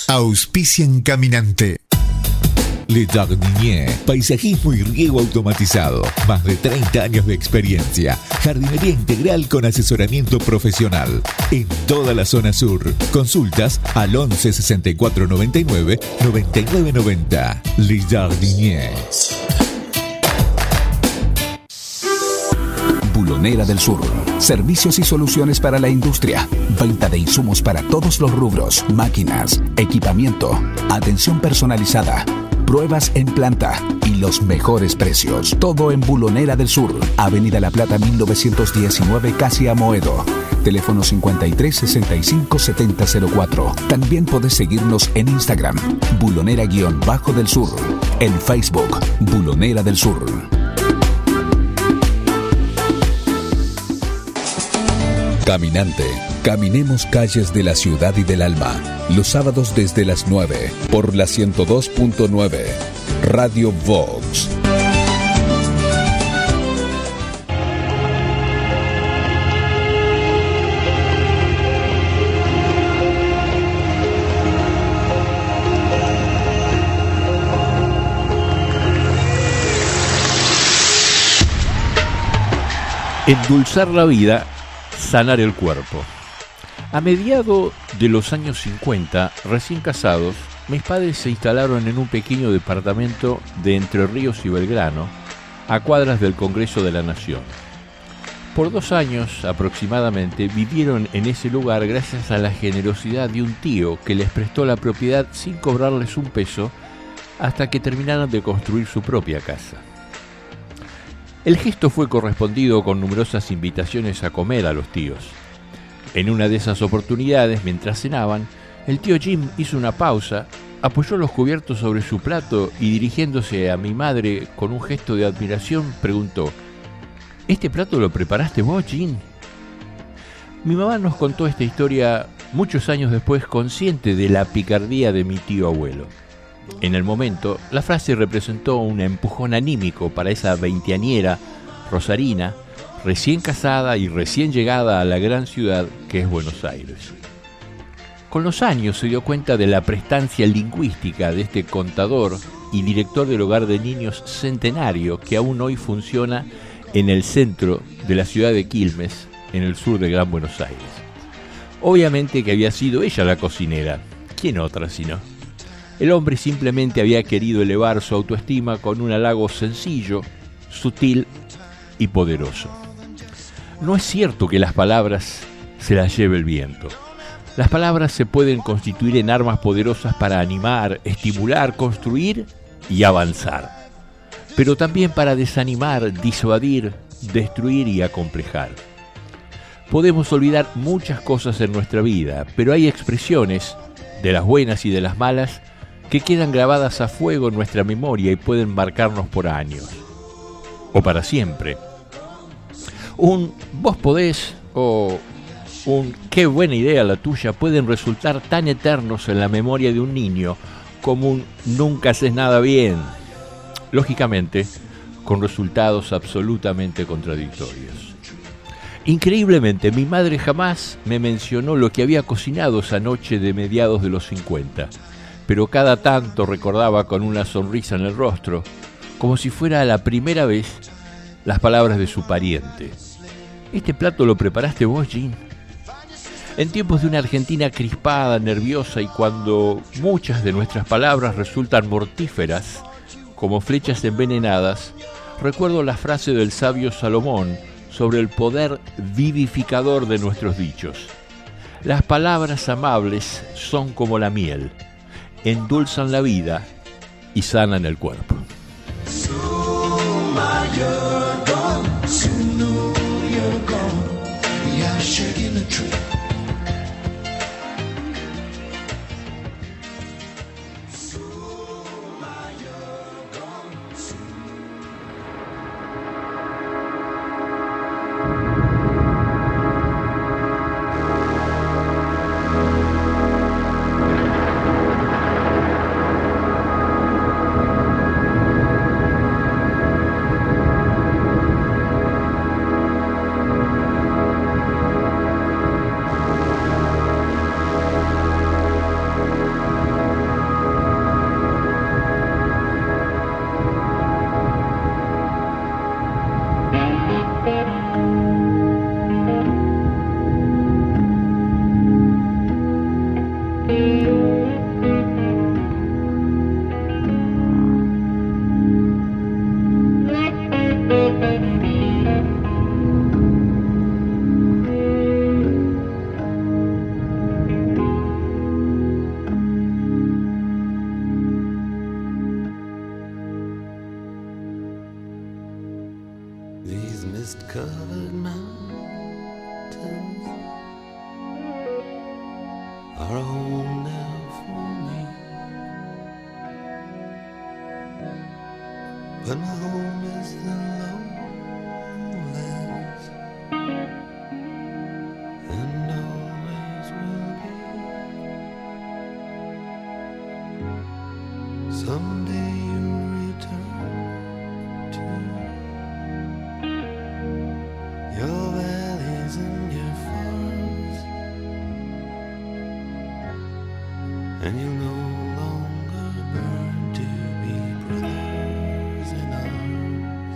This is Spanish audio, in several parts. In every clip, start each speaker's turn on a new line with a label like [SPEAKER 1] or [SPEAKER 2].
[SPEAKER 1] Auspician Caminante.
[SPEAKER 2] Le Jardinier, paisajismo y riego automatizado. Más de 30 años de experiencia. Jardinería integral con asesoramiento profesional. En toda la zona sur. Consultas al 11 64 99 99 90. Le Jardinier.
[SPEAKER 3] Bulonera del Sur. Servicios y soluciones para la industria. Venta de insumos para todos los rubros. Máquinas, equipamiento, atención personalizada, pruebas en planta y los mejores precios. Todo en Bulonera del Sur. Avenida La Plata 1919, casi Amoedo. Teléfono 53 65 70 04. También podés seguirnos en Instagram. Bulonera-del Sur. En Facebook. Bulonera del Sur. Caminante. Caminemos calles de la ciudad y del alma. Los sábados desde las 9 por la 102.9 Radio Vox.
[SPEAKER 4] Endulzar la vida, sanar el cuerpo. A mediados de los años 50, recién casados, mis padres se instalaron en un pequeño departamento de Entre Ríos y Belgrano, a cuadras del Congreso de la Nación. Por 2 años aproximadamente vivieron en ese lugar gracias a la generosidad de un tío que les prestó la propiedad sin cobrarles un peso hasta que terminaron de construir su propia casa. El gesto fue correspondido con numerosas invitaciones a comer a los tíos. En una de esas oportunidades, mientras cenaban, el tío Jim hizo una pausa, apoyó los cubiertos sobre su plato y dirigiéndose a mi madre con un gesto de admiración, preguntó: ¿Este plato lo preparaste vos, Jim? Mi mamá nos contó esta historia muchos años después, consciente de la picardía de mi tío abuelo. En el momento, la frase representó un empujón anímico para esa veinteañera rosarina, recién casada y recién llegada a la gran ciudad que es Buenos Aires. Con los años se dio cuenta de la prestancia lingüística de este contador y director del hogar de niños Centenario, que aún hoy funciona en el centro de la ciudad de Quilmes, en el sur de Gran Buenos Aires. Obviamente que había sido ella la cocinera, ¿quién otra sino? El hombre simplemente había querido elevar su autoestima con un halago sencillo, sutil y poderoso. No es cierto que las palabras se las lleve el viento. Las palabras se pueden constituir en armas poderosas para animar, estimular, construir y avanzar. Pero también para desanimar, disuadir, destruir y acomplejar. Podemos olvidar muchas cosas en nuestra vida, pero hay expresiones, de las buenas y de las malas, que quedan grabadas a fuego en nuestra memoria y pueden marcarnos por años, o para siempre. Un "vos podés" o un "qué buena idea la tuya" pueden resultar tan eternos en la memoria de un niño como un "nunca haces nada bien", lógicamente con resultados absolutamente contradictorios. Increíblemente, mi madre jamás me mencionó lo que había cocinado esa noche de mediados de los 50, pero cada tanto recordaba con una sonrisa en el rostro, como si fuera la primera vez, las palabras de su pariente: ¿Este plato lo preparaste vos, Jim? En tiempos de una Argentina crispada, nerviosa y cuando muchas de nuestras palabras resultan mortíferas, como flechas envenenadas, recuerdo la frase del sabio Salomón sobre el poder vivificador de nuestros dichos. Las palabras amables son como la miel, endulzan la vida y sanan el cuerpo.
[SPEAKER 5] mist-covered mountains are a home now for me. But my home is the lowlands, and always will be. Someday you'll return to your valleys and your farms, and you'll no longer burn to be brothers in arms.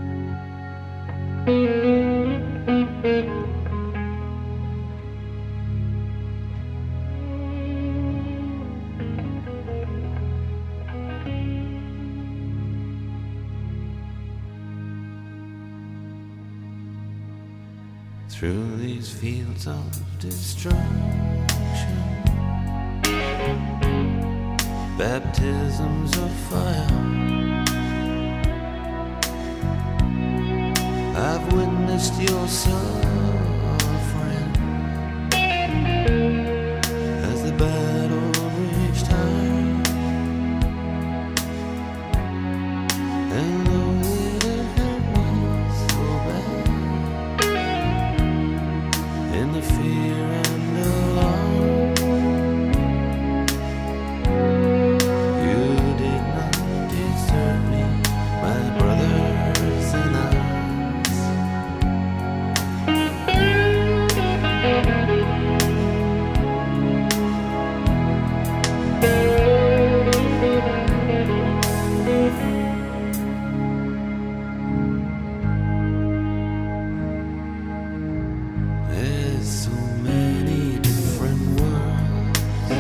[SPEAKER 5] Through these fields of destruction, baptisms of fire, I've witnessed your suffering as the battle reached high. And though it hurt me so bad, in the fear and alarm, you did not desert me, my brothers in arms. There's so many different worlds,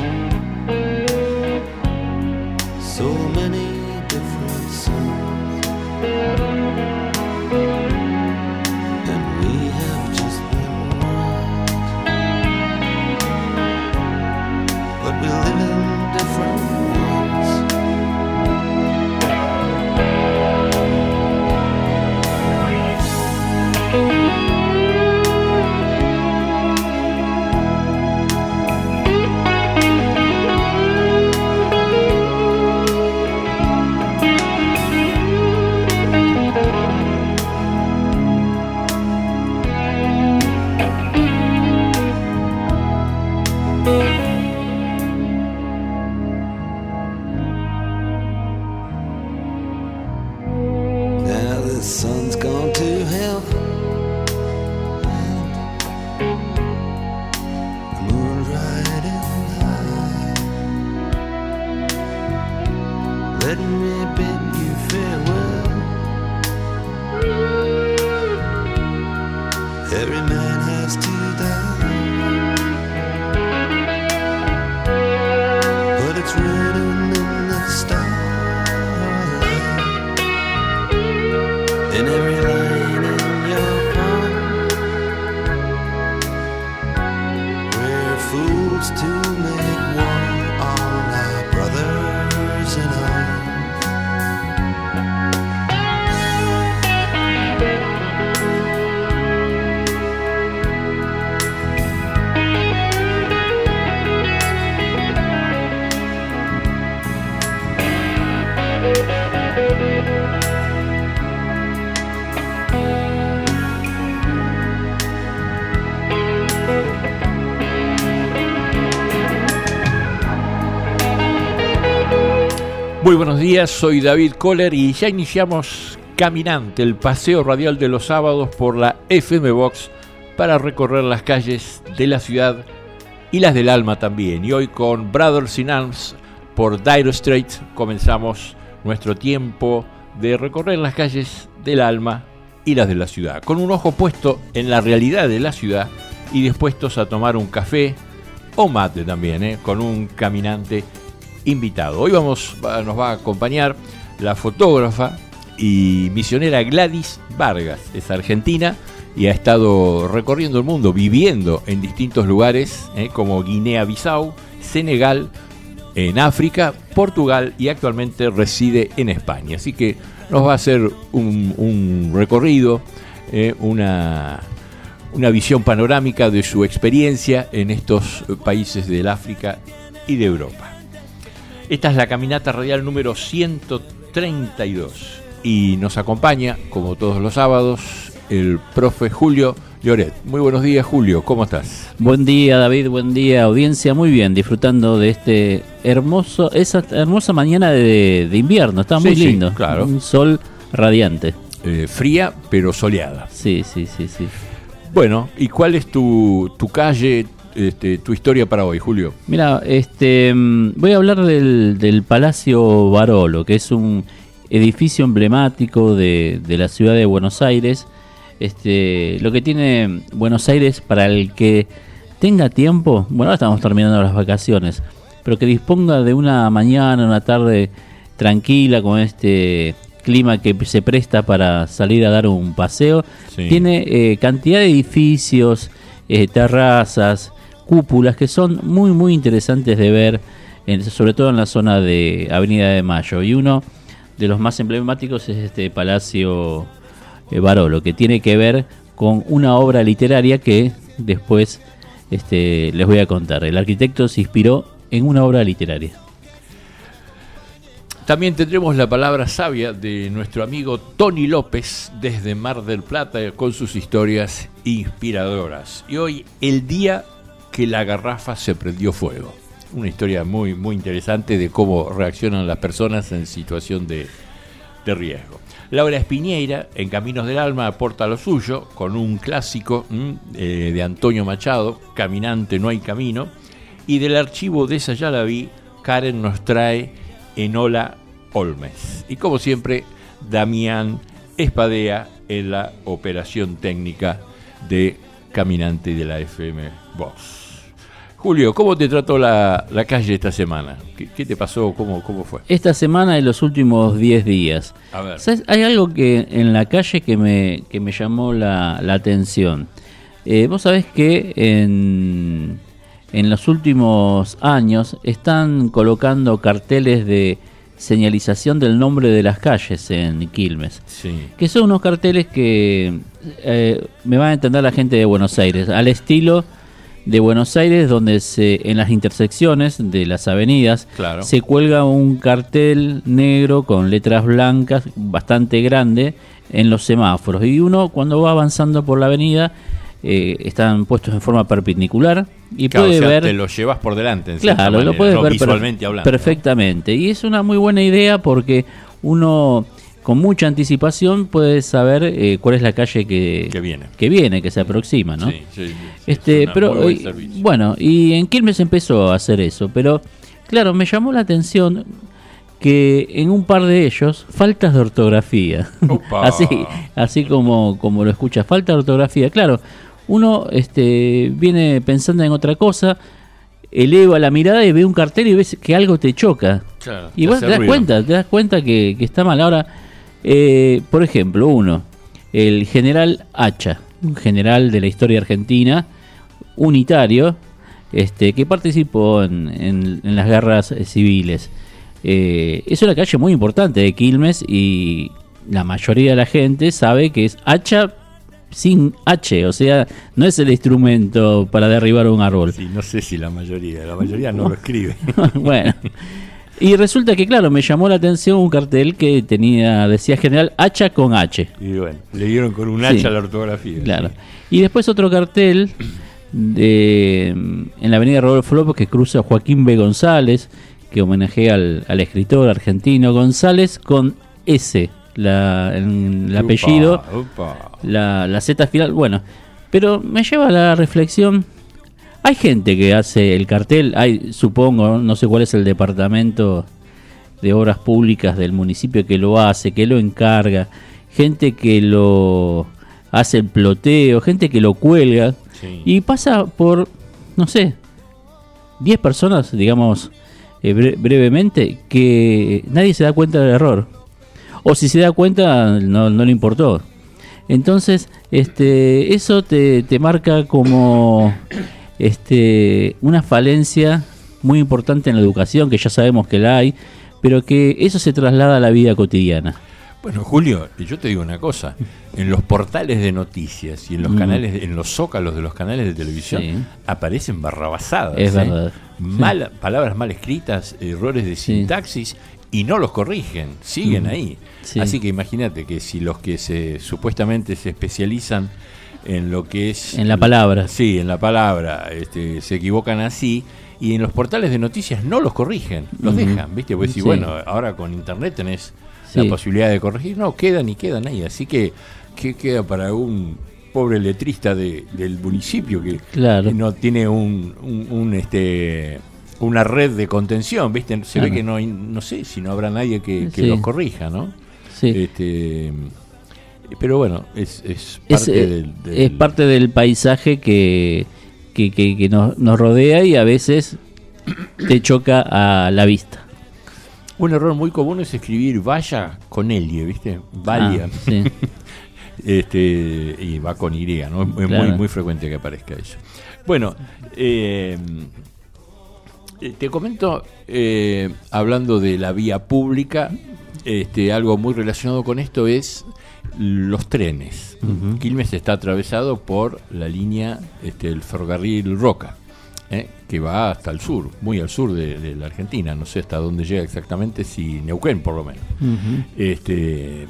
[SPEAKER 5] so many different souls, and we have just been robbed, but we live in different worlds. Now the sun's gone to hell, and the moon's riding high. Let me bid you farewell. Every man has to die, but it's written in the starlight, in every line in your palm. We're fools to make war on our brothers in arms.
[SPEAKER 4] Muy buenos días, soy David Kohler y ya iniciamos Caminante, el paseo radial de los sábados por la FM Box para recorrer las calles de la ciudad y las del alma también. Y hoy con Brothers in Arms por Dire Straits comenzamos nuestro tiempo de recorrer las calles del alma y las de la ciudad, con un ojo puesto en la realidad de la ciudad y dispuestos a tomar un café o mate también, con un caminante invitado. Hoy nos va a acompañar la fotógrafa y misionera Gladys Vargas. Es argentina y ha estado recorriendo el mundo, viviendo en distintos lugares, como Guinea-Bissau, Senegal, en África, Portugal, y actualmente reside en España. Así que nos va a hacer un recorrido una visión panorámica de su experiencia en estos países del África y de Europa. Esta es la caminata radial número 132 y nos acompaña, como todos los sábados, el profe Julio Lloret. Muy buenos días, Julio, ¿cómo estás?
[SPEAKER 6] Buen día, David, buen día, audiencia. Muy bien, disfrutando de esa hermosa mañana de invierno. Está muy lindo,
[SPEAKER 4] sí, claro.
[SPEAKER 6] Un sol radiante.
[SPEAKER 4] Fría, pero soleada.
[SPEAKER 6] Sí.
[SPEAKER 4] Bueno, ¿y cuál es tu calle, tu historia para hoy, Julio?
[SPEAKER 6] Mira, voy a hablar del Palacio Barolo, que es un edificio emblemático de la ciudad de Buenos Aires. Lo que tiene Buenos Aires, para el que tenga tiempo, bueno, ahora estamos terminando las vacaciones, pero que disponga de una mañana, una tarde tranquila, con este clima que se presta para salir a dar un paseo, sí. Tiene cantidad de edificios, terrazas, cúpulas que son muy muy interesantes de ver, sobre todo en la zona de Avenida de Mayo, y uno de los más emblemáticos es este Palacio Barolo, que tiene que ver con una obra literaria que después les voy a contar. El arquitecto se inspiró en una obra literaria.
[SPEAKER 4] También tendremos la palabra sabia de nuestro amigo Tony López desde Mar del Plata con sus historias inspiradoras. Y hoy, el día que la garrafa se prendió fuego. Una historia muy, muy interesante de cómo reaccionan las personas en situación de riesgo. Laura Espiñeira, en Caminos del Alma, aporta lo suyo con un clásico de Antonio Machado, Caminante no hay camino. Y del archivo de Esa ya la vi, Karen nos trae Enola Olmes. Y como siempre, Damián Espadea en la operación técnica de Caminante de la FM Voz. Julio, ¿cómo te trató la calle esta semana? ¿Qué te pasó? ¿Cómo fue?
[SPEAKER 6] Esta semana y los últimos 10 días.
[SPEAKER 4] A ver.
[SPEAKER 6] ¿Sabes? Hay algo que en la calle que me llamó la atención. Vos sabés que en los últimos años están colocando carteles de señalización del nombre de las calles en Quilmes.
[SPEAKER 4] Sí.
[SPEAKER 6] Que son unos carteles que me va a entender la gente de Buenos Aires, al estilo de Buenos Aires, donde en las intersecciones de las avenidas,
[SPEAKER 4] claro,
[SPEAKER 6] se cuelga un cartel negro con letras blancas bastante grande en los semáforos, y uno cuando va avanzando por la avenida están puestos en forma perpendicular y
[SPEAKER 4] claro,
[SPEAKER 6] puede ver,
[SPEAKER 4] te lo llevas por delante,
[SPEAKER 6] claro,
[SPEAKER 4] manera,
[SPEAKER 6] lo puedes ver
[SPEAKER 4] visualmente hablando,
[SPEAKER 6] perfectamente, ¿no? Y es una muy buena idea porque uno con mucha anticipación puede saber cuál es la calle que viene, que se aproxima, ¿no?
[SPEAKER 4] Sí,
[SPEAKER 6] pero bueno, y en Quilmes empezó a hacer eso, pero claro, me llamó la atención que en un par de ellos faltas de ortografía. así como lo escuchas, falta de ortografía. Claro, uno viene pensando en otra cosa, eleva la mirada y ve un cartel y ves que algo te choca.
[SPEAKER 4] Claro,
[SPEAKER 6] y vos te das cuenta que está mal. Ahora, por ejemplo, el general Hacha, un general de la historia argentina, unitario, que participó en las guerras civiles. Es una calle muy importante de Quilmes y la mayoría de la gente sabe que es Hacha sin H, o sea, no es el instrumento para derribar un árbol.
[SPEAKER 4] Sí, no sé si la mayoría no lo escribe.
[SPEAKER 6] Bueno, y resulta que, claro, me llamó la atención un cartel que decía general Hacha con H.
[SPEAKER 4] Y bueno, le dieron con un hacha la ortografía.
[SPEAKER 6] Claro. Sí. Y después otro cartel en la avenida Rodolfo López que cruza Joaquín B. González, que homenajea al escritor argentino González con S, el apellido, la Z final. Bueno, pero me lleva a la reflexión. Hay gente que hace el cartel, supongo, no sé cuál es el departamento de obras públicas del municipio que lo hace, que lo encarga, gente que lo hace el ploteo, gente que lo cuelga, sí. Y pasa por, no sé, 10 personas, digamos, brevemente, que nadie se da cuenta del error, o si se da cuenta no le importó. Entonces eso te marca como una falencia muy importante en la educación, que ya sabemos que la hay, pero que eso se traslada a la vida cotidiana.
[SPEAKER 4] Bueno, Julio, yo te digo una cosa, en los portales de noticias y en los canales, en los zócalos de los canales de televisión,
[SPEAKER 6] Sí.
[SPEAKER 4] aparecen barrabasadas.
[SPEAKER 6] Es verdad.
[SPEAKER 4] Palabras mal escritas, errores de sintaxis, y no los corrigen, siguen ahí.
[SPEAKER 6] Sí.
[SPEAKER 4] Así que imagínate que si los que supuestamente se especializan en lo que es...
[SPEAKER 6] En la palabra.
[SPEAKER 4] Sí, en la palabra, se equivocan así, y en los portales de noticias no los corrigen, los dejan, ¿viste? Pues si
[SPEAKER 6] Sí.
[SPEAKER 4] bueno, ahora con internet tenés
[SPEAKER 6] Sí.
[SPEAKER 4] la posibilidad de corregir, no, quedan ahí, así que ¿qué queda para un pobre letrista del municipio que
[SPEAKER 6] Claro.
[SPEAKER 4] no tiene una red de contención, ¿viste? Se ve que no sé si no habrá nadie que
[SPEAKER 6] Sí.
[SPEAKER 4] los corrija, ¿no?
[SPEAKER 6] Sí.
[SPEAKER 4] Pero bueno, es parte
[SPEAKER 6] es parte del paisaje que nos rodea y a veces te choca a la vista.
[SPEAKER 4] Un error muy común es escribir vaya con L, ¿viste? Valia.
[SPEAKER 6] Sí.
[SPEAKER 4] Y va con Y, ¿no? Es
[SPEAKER 6] Claro.
[SPEAKER 4] muy frecuente que aparezca eso. Bueno, te comento, hablando de la vía pública, algo muy relacionado con esto es los trenes.
[SPEAKER 6] Ujú.
[SPEAKER 4] Quilmes está atravesado por la línea, el ferrocarril Roca, que va hasta el sur, muy al sur de la Argentina. No sé hasta dónde llega exactamente, si Neuquén por lo menos.
[SPEAKER 6] Ujú.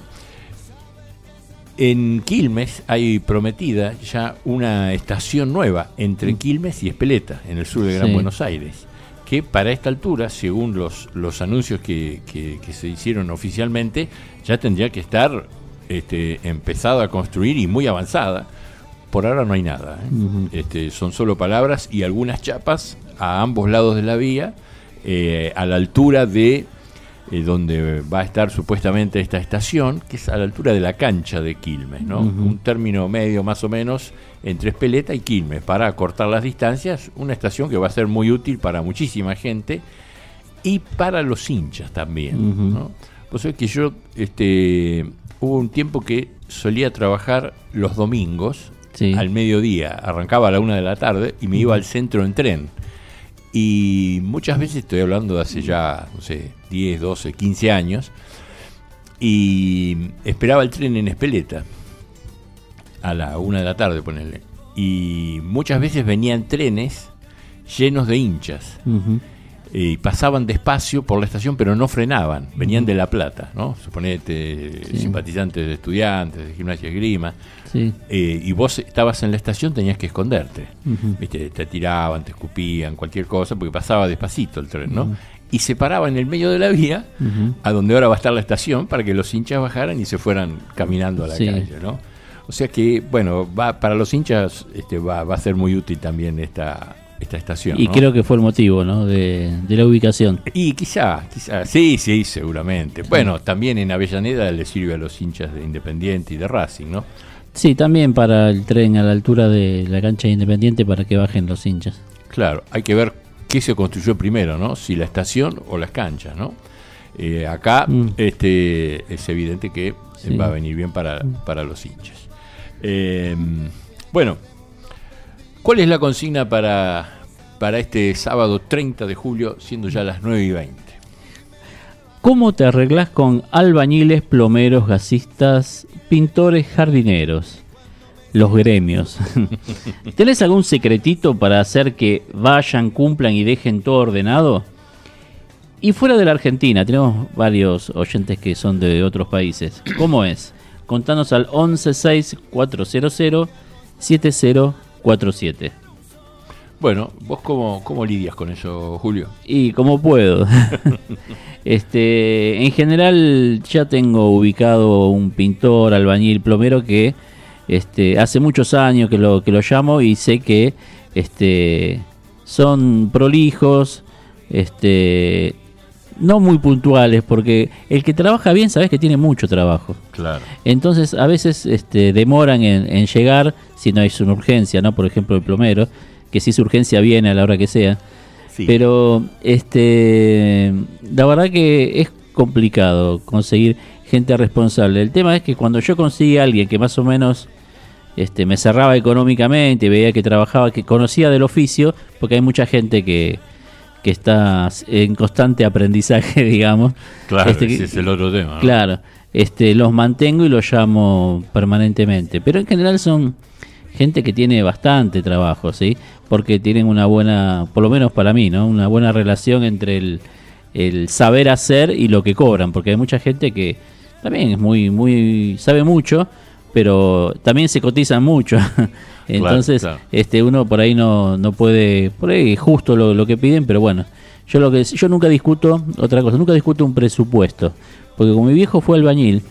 [SPEAKER 4] En Quilmes hay prometida ya una estación nueva entre Quilmes y Espeleta, en el sur de Gran
[SPEAKER 6] Sí.
[SPEAKER 4] Buenos Aires, que para esta altura, según los anuncios que se hicieron oficialmente, ya tendría que estar empezada a construir y muy avanzada. Por ahora no hay nada,
[SPEAKER 6] Ujú.
[SPEAKER 4] son solo palabras y algunas chapas a ambos lados de la vía, a la altura de donde va a estar supuestamente esta estación, que es a la altura de la cancha de Quilmes, ¿no?
[SPEAKER 6] Ujú.
[SPEAKER 4] Un término medio más o menos entre Espeleta y Quilmes, para acortar las distancias, una estación que va a ser muy útil para muchísima gente y para los hinchas también,
[SPEAKER 6] Ujú.
[SPEAKER 4] ¿no? Pues es que yo hubo un tiempo que solía trabajar los domingos
[SPEAKER 6] Sí.
[SPEAKER 4] al mediodía, arrancaba a la 1 de la tarde y me iba al centro en tren. Y muchas veces, estoy hablando de hace ya, no sé, 10, 12, 15 años, y esperaba el tren en Espeleta a la 1 de la tarde, ponele. Y muchas veces venían trenes llenos de hinchas.
[SPEAKER 6] Ujú.
[SPEAKER 4] Y pasaban despacio por la estación, pero no frenaban. Venían de La Plata, ¿no? Suponete,
[SPEAKER 6] Sí.
[SPEAKER 4] simpatizantes de Estudiantes, de Gimnasia y Esgrima.
[SPEAKER 6] Sí.
[SPEAKER 4] Y vos estabas en la estación, tenías que esconderte.
[SPEAKER 6] Ujú.
[SPEAKER 4] ¿Viste? Te tiraban, te escupían, cualquier cosa, porque pasaba despacito el tren, ¿no?
[SPEAKER 6] Ujú.
[SPEAKER 4] Y se paraba en el medio de la vía,
[SPEAKER 6] Ujú.
[SPEAKER 4] a donde ahora va a estar la estación, para que los hinchas bajaran y se fueran caminando a la
[SPEAKER 6] Sí.
[SPEAKER 4] calle, ¿no? O sea que, bueno, para los hinchas va a ser muy útil también esta estación,
[SPEAKER 6] Y
[SPEAKER 4] ¿no?
[SPEAKER 6] creo que fue el motivo, ¿no? de la ubicación.
[SPEAKER 4] Y quizá, sí, seguramente. Bueno, también en Avellaneda le sirve a los hinchas de Independiente y de Racing, ¿no?
[SPEAKER 6] Sí, también para el tren a la altura de la cancha de Independiente para que bajen los hinchas.
[SPEAKER 4] Claro, hay que ver qué se construyó primero, ¿no? Si la estación o las canchas, ¿no? Acá es evidente que
[SPEAKER 6] Sí.
[SPEAKER 4] va a venir bien para los hinchas. Bueno, ¿cuál es la consigna para este sábado 30 de julio, siendo ya las 9:20?
[SPEAKER 6] ¿Cómo te arreglás con albañiles, plomeros, gasistas, pintores, jardineros? Los gremios. ¿Tenés algún secretito para hacer que vayan, cumplan y dejen todo ordenado? Y fuera de la Argentina, tenemos varios oyentes que son de otros países. ¿Cómo es? Contanos al 1164007047.
[SPEAKER 4] Bueno, ¿vos cómo lidias con eso, Julio?
[SPEAKER 6] Y como puedo. En general ya tengo ubicado un pintor, albañil, plomero que hace muchos años que lo llamo y sé que son prolijos, no muy puntuales, porque el que trabaja bien sabes que tiene mucho trabajo.
[SPEAKER 4] Claro.
[SPEAKER 6] Entonces a veces demoran en llegar si no es una urgencia, ¿no? Por ejemplo el plomero, que si su urgencia viene a la hora que sea.
[SPEAKER 4] Sí.
[SPEAKER 6] Pero la verdad que es complicado conseguir gente responsable. El tema es que cuando yo conseguí a alguien que más o menos me cerraba económicamente, veía que trabajaba, que conocía del oficio, porque hay mucha gente que que está en constante aprendizaje, digamos.
[SPEAKER 4] Claro, ese es el otro tema, ¿no?
[SPEAKER 6] Claro, los mantengo y los llamo permanentemente, pero en general son gente que tiene bastante trabajo, ¿sí? Porque tienen una buena, por lo menos para mí, ¿no? Una buena relación entre el saber hacer y lo que cobran, porque hay mucha gente que también es muy sabe mucho, pero también se cotizan mucho. Entonces, claro. Uno por ahí no puede, por ahí justo lo que piden, pero bueno, yo nunca discuto otra cosa, nunca discuto un presupuesto, porque como mi viejo fue albañil,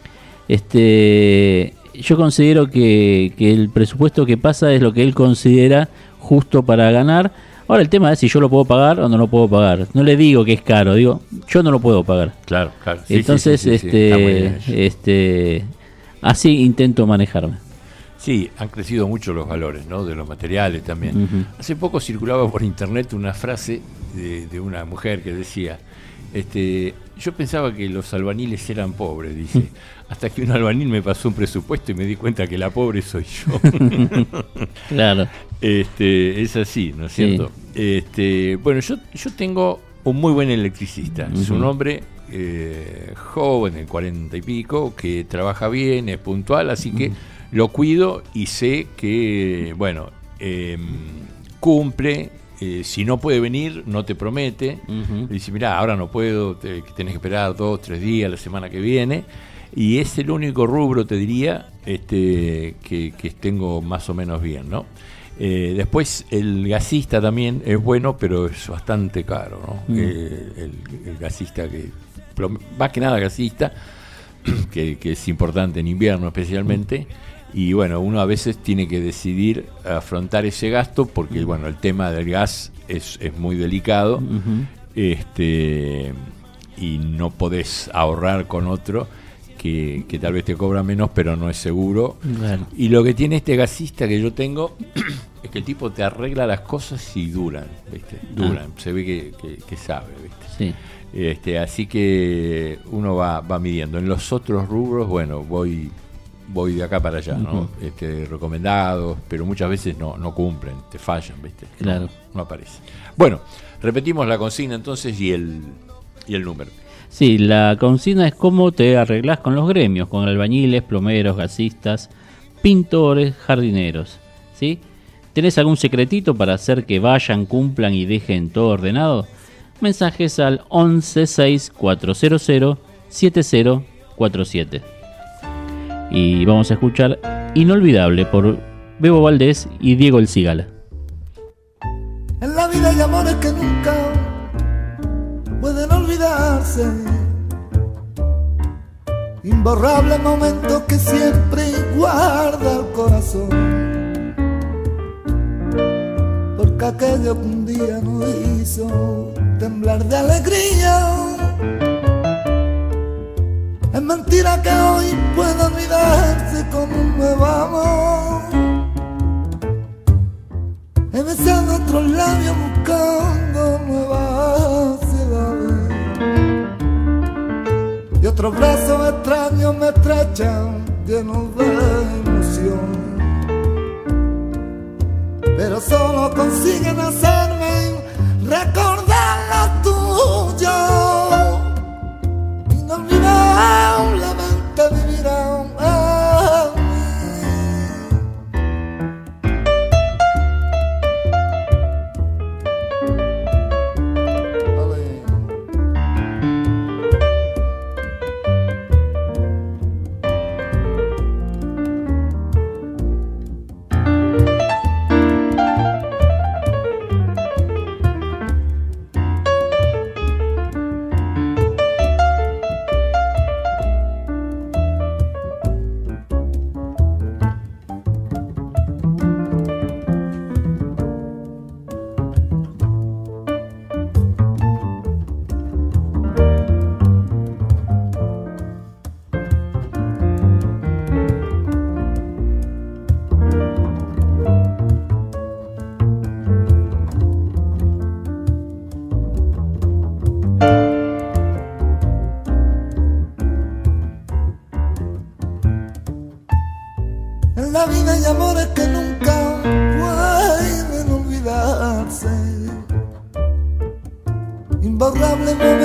[SPEAKER 6] yo considero que el presupuesto que pasa es lo que él considera justo para ganar. Ahora el tema es si yo lo puedo pagar o no lo puedo pagar. No le digo que es caro, digo, yo no lo puedo pagar.
[SPEAKER 4] Claro. Sí,
[SPEAKER 6] entonces, así intento manejarme.
[SPEAKER 4] Sí, han crecido mucho los valores, ¿no? De los materiales también.
[SPEAKER 6] Uh-huh.
[SPEAKER 4] Hace poco circulaba por internet una frase de una mujer que decía, yo pensaba que los albañiles eran pobres, dice, hasta que un albañil me pasó un presupuesto y me di cuenta que la pobre soy yo.
[SPEAKER 6] Claro.
[SPEAKER 4] Es así, ¿no es cierto?
[SPEAKER 6] Sí.
[SPEAKER 4] Bueno, yo tengo un muy buen electricista.
[SPEAKER 6] Uh-huh.
[SPEAKER 4] Es un hombre joven, de 40 y pico, que trabaja bien, es puntual, así que lo cuido y sé que, bueno, cumple. Si no puede venir, no te promete.
[SPEAKER 6] Uh-huh.
[SPEAKER 4] Dice, mirá, ahora no puedo, tenés que esperar 2-3 días la semana que viene. Y es el único rubro, te diría, que tengo más o menos bien, ¿no? Después el gasista también es bueno, pero es bastante caro, ¿no? El gasista, más que nada gasista, que es importante en invierno especialmente. Y bueno, uno a veces tiene que decidir afrontar ese gasto porque, bueno, el tema del gas es muy delicado.
[SPEAKER 6] Uh-huh.
[SPEAKER 4] Y no podés ahorrar con otro que tal vez te cobra menos, pero no es seguro.
[SPEAKER 6] Claro.
[SPEAKER 4] Y lo que tiene este gasista que yo tengo es que el tipo te arregla las cosas y duran, ¿viste? Duran, se ve que sabe, ¿viste?
[SPEAKER 6] Sí.
[SPEAKER 4] Así que uno va midiendo. En los otros rubros, bueno, voy de acá para allá, ¿no? Recomendados, pero muchas veces no cumplen, te fallan, ¿viste?
[SPEAKER 6] Claro.
[SPEAKER 4] No aparece. Bueno, repetimos la consigna entonces y el número.
[SPEAKER 6] Sí, la consigna es cómo te arreglás con los gremios, con albañiles, plomeros, gasistas, pintores, jardineros, ¿sí? ¿Tenés algún secretito para hacer que vayan, cumplan y dejen todo ordenado? Mensajes al 11 6400 7047. Y vamos a escuchar Inolvidable por Bebo Valdés y Diego El Cigala.
[SPEAKER 7] En la vida hay amores que nunca pueden olvidarse, imborrables momentos que siempre guarda el corazón, porque aquello que un día nos hizo temblar de alegría, es mentira que hoy pueda olvidarse con un nuevo amor. He besado otros labios buscando nuevas ciudades, y otros brazos extraños me estrechan llenos de emoción, pero solo consiguen hacerme recordar lo tuyo. Inolvidablemente vivirán en mí.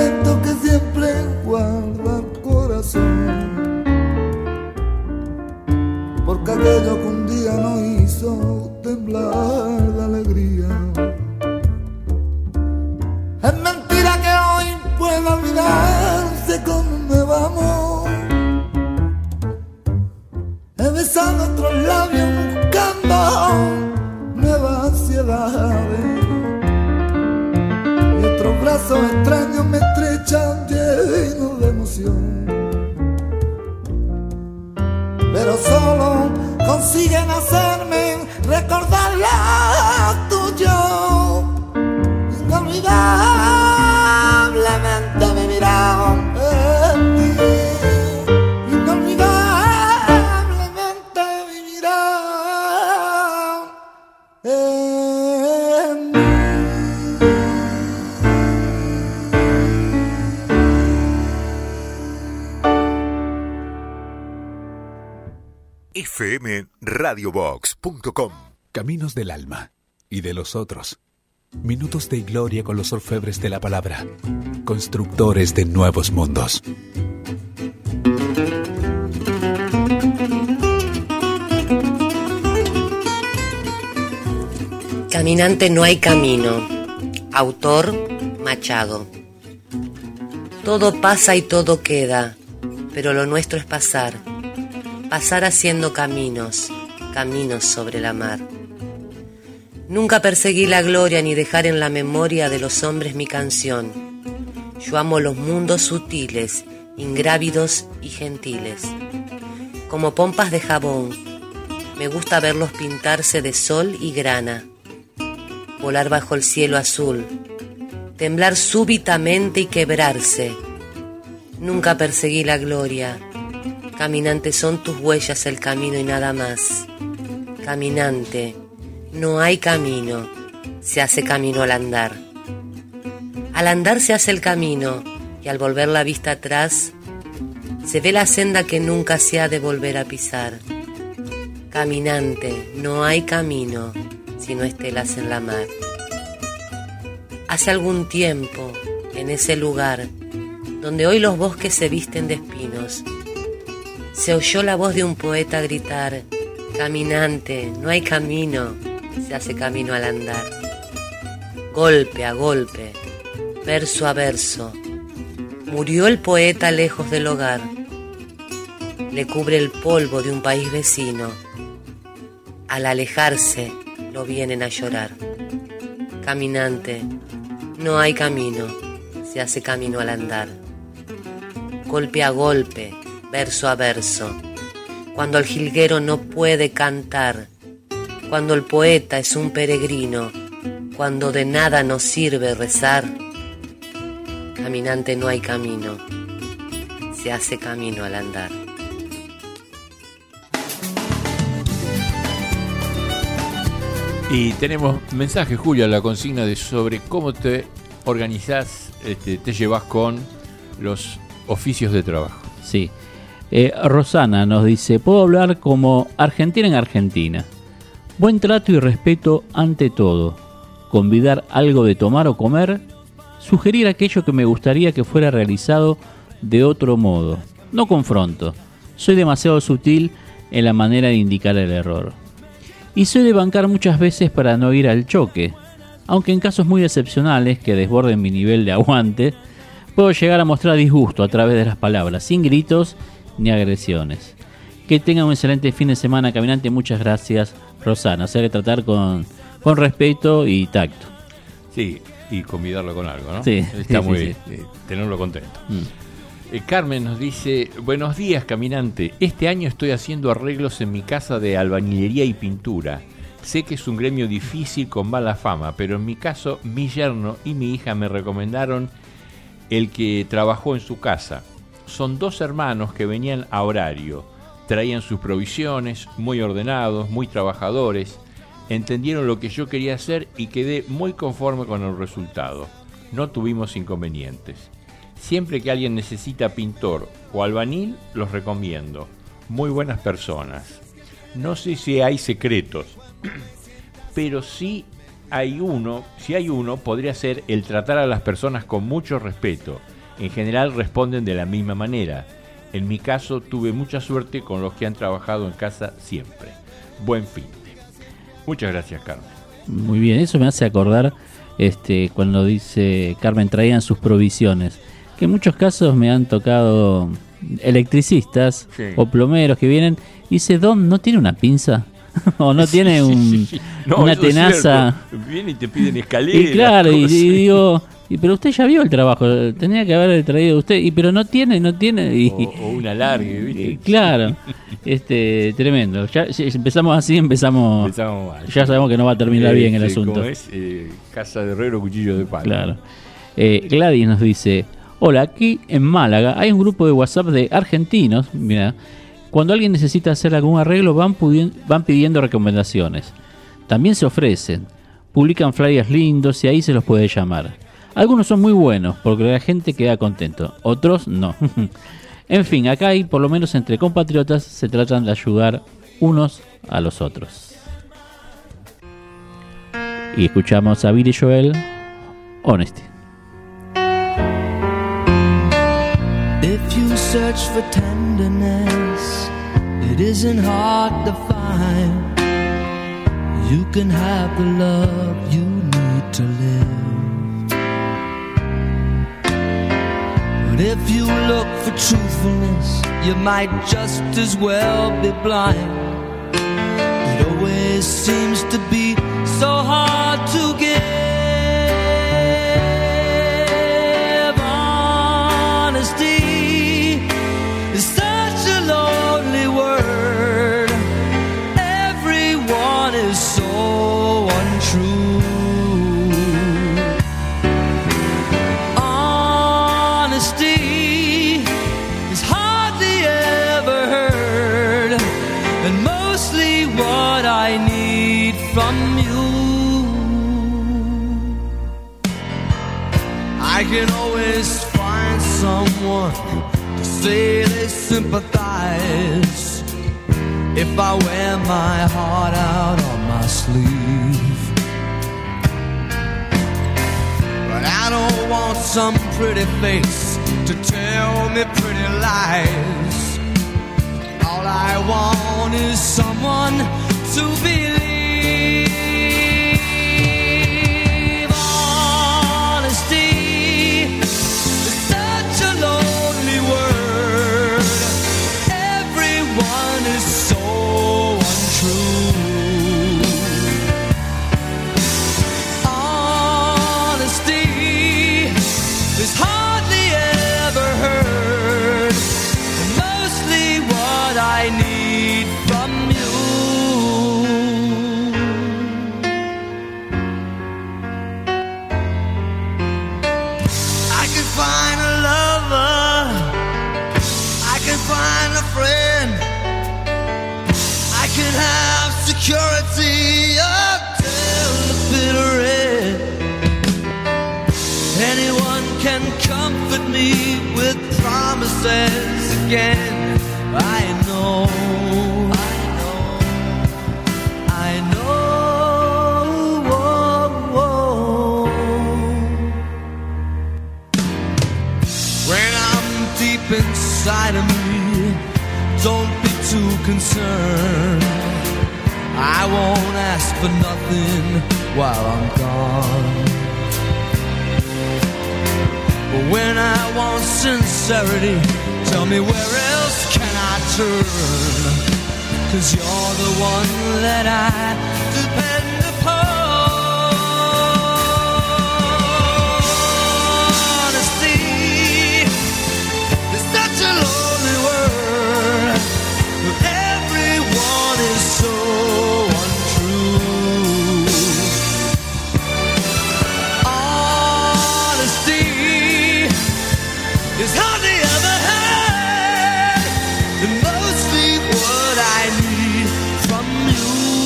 [SPEAKER 7] secreto que siempre guarda el corazón, porque aquello que un día nos hizo temblar de alegría. Es mentira que hoy pueda olvidarse cómo me vamos. He besado otros labios buscando nuevas ansiedades, y otros brazos extraños me estrechan llenos de emoción, pero solo consiguen hacerme recordar lo tuyo. Inolvidablemente vivirán en ti, inolvidablemente vivirán en mí.
[SPEAKER 1] fmradiobox.com.
[SPEAKER 3] Caminos del alma y de los otros. Minutos de gloria con los orfebres de la palabra. Constructores de nuevos mundos.
[SPEAKER 8] Caminante no hay camino. Autor Machado. Todo pasa y todo queda, pero lo nuestro es pasar. Pasar haciendo caminos, caminos sobre la mar. Nunca perseguí la gloria ni dejar en la memoria de los hombres mi canción. Yo amo los mundos sutiles, ingrávidos y gentiles. Como pompas de jabón, me gusta verlos pintarse de sol y grana. Volar bajo el cielo azul, temblar súbitamente y quebrarse. Nunca perseguí la gloria. Caminante, son tus huellas el camino y nada más. Caminante, no hay camino, se hace camino al andar. Al andar se hace el camino, y al volver la vista atrás, se ve la senda que nunca se ha de volver a pisar. Caminante, no hay camino, sino estelas en la mar. Hace algún tiempo, en ese lugar, donde hoy los bosques se visten de espinos, se oyó la voz de un poeta gritar: caminante, no hay camino, se hace camino al andar. Golpe a golpe, verso a verso, murió el poeta lejos del hogar. Le cubre el polvo de un país vecino. Al alejarse, lo vienen a llorar. Caminante, no hay camino, se hace camino al andar. Golpe a golpe, verso a verso, cuando el jilguero no puede cantar, cuando el poeta es un peregrino, cuando de nada nos sirve rezar. Caminante, no hay camino, se hace camino al andar.
[SPEAKER 4] Y tenemos mensaje, Julia, la consigna de sobre cómo te organizás, te llevas con los oficios de trabajo.
[SPEAKER 6] Sí. Rosana nos dice: puedo hablar como argentina en Argentina. Buen trato y respeto ante todo. Convidar algo de tomar o comer. Sugerir aquello que me gustaría que fuera realizado de otro modo. No confronto. Soy demasiado sutil en la manera de indicar el error. Y soy de bancar muchas veces para no ir al choque. Aunque en casos muy excepcionales que desborden mi nivel de aguante, puedo llegar a mostrar disgusto a través de las palabras, sin gritos ni agresiones. Que tengan un excelente fin de semana, caminante. Muchas gracias, Rosana. Se debe tratar con respeto y tacto.
[SPEAKER 4] Sí, y convidarlo con algo, ¿no?
[SPEAKER 6] Sí,
[SPEAKER 4] está
[SPEAKER 6] sí,
[SPEAKER 4] muy
[SPEAKER 6] sí,
[SPEAKER 4] bien, tenerlo contento. Carmen nos dice: buenos días, caminante. Este año estoy haciendo arreglos en mi casa de albañilería y pintura. Sé que es un gremio difícil con mala fama, pero en mi caso, mi yerno y mi hija me recomendaron el que trabajó en su casa. Son 2 hermanos que venían a horario, traían sus provisiones, muy ordenados, muy trabajadores, entendieron lo que yo quería hacer y quedé muy conforme con el resultado. No tuvimos inconvenientes. Siempre que alguien necesita pintor o albañil, los recomiendo. Muy buenas personas. No sé si hay secretos, pero si hay uno, podría ser el tratar a las personas con mucho respeto, En general responden de la misma manera. En mi caso tuve mucha suerte con los que han trabajado en casa siempre. Buen fin. Muchas gracias, Carmen.
[SPEAKER 6] Muy bien, eso me hace acordar cuando dice Carmen, traían sus provisiones. Que en muchos casos me han tocado electricistas o plomeros que vienen y dice, Don, ¿no tiene una pinza? ¿O no tiene una tenaza?
[SPEAKER 4] Vienen y te piden escaleras.
[SPEAKER 6] Y claro, y digo, pero usted ya vio el trabajo, tenía que haber traído usted, pero no tiene.
[SPEAKER 4] O un alargue, ¿viste?
[SPEAKER 6] Claro, tremendo. Ya empezamos así, empezamos mal. Ya sabemos que no va a terminar bien el asunto.
[SPEAKER 4] Como es, casa de herrero, cuchillo de palo.
[SPEAKER 6] Claro. Gladys nos dice, hola, aquí en Málaga hay un grupo de WhatsApp de argentinos, mira, cuando alguien necesita hacer algún arreglo van pidiendo recomendaciones. También se ofrecen, publican flyers lindos y ahí se los puede llamar. Algunos son muy buenos porque la gente queda contento, otros no. En fin, acá hay, por lo menos entre compatriotas, se tratan de ayudar unos a los otros. Y escuchamos a Billy Joel, Honesty.
[SPEAKER 9] If you search for tenderness, it isn't hard to find. You can have the love you need to live. But if you look for truthfulness, you might just as well be blind. It always seems to be so hard to give. Honesty is such a lonely word. Everyone is so untrue. Honesty is hardly ever heard, and mostly what I need from you. I can always find someone to say they sympathize if I wear my heart out on my sleeve. But I don't want some pretty face to tell me pretty lies. All I want is someone to believe. Honesty is such a lonely word. Everyone is so untrue. Honesty is hardly ever heard, and mostly what I need from you. I can find a lover, I can find a friend, I can have security until the bitter end. Anyone can comfort me with promises again. I know. When I'm deep inside of me, don't be too concerned. I won't ask for nothing while I'm gone. But when I want sincerity, tell me where else can I turn? 'Cause you're the one that I depend upon. Honesty is such a lonely word. Everyone is so untrue. Honesty is hardly ever heard, and mostly what I need from you.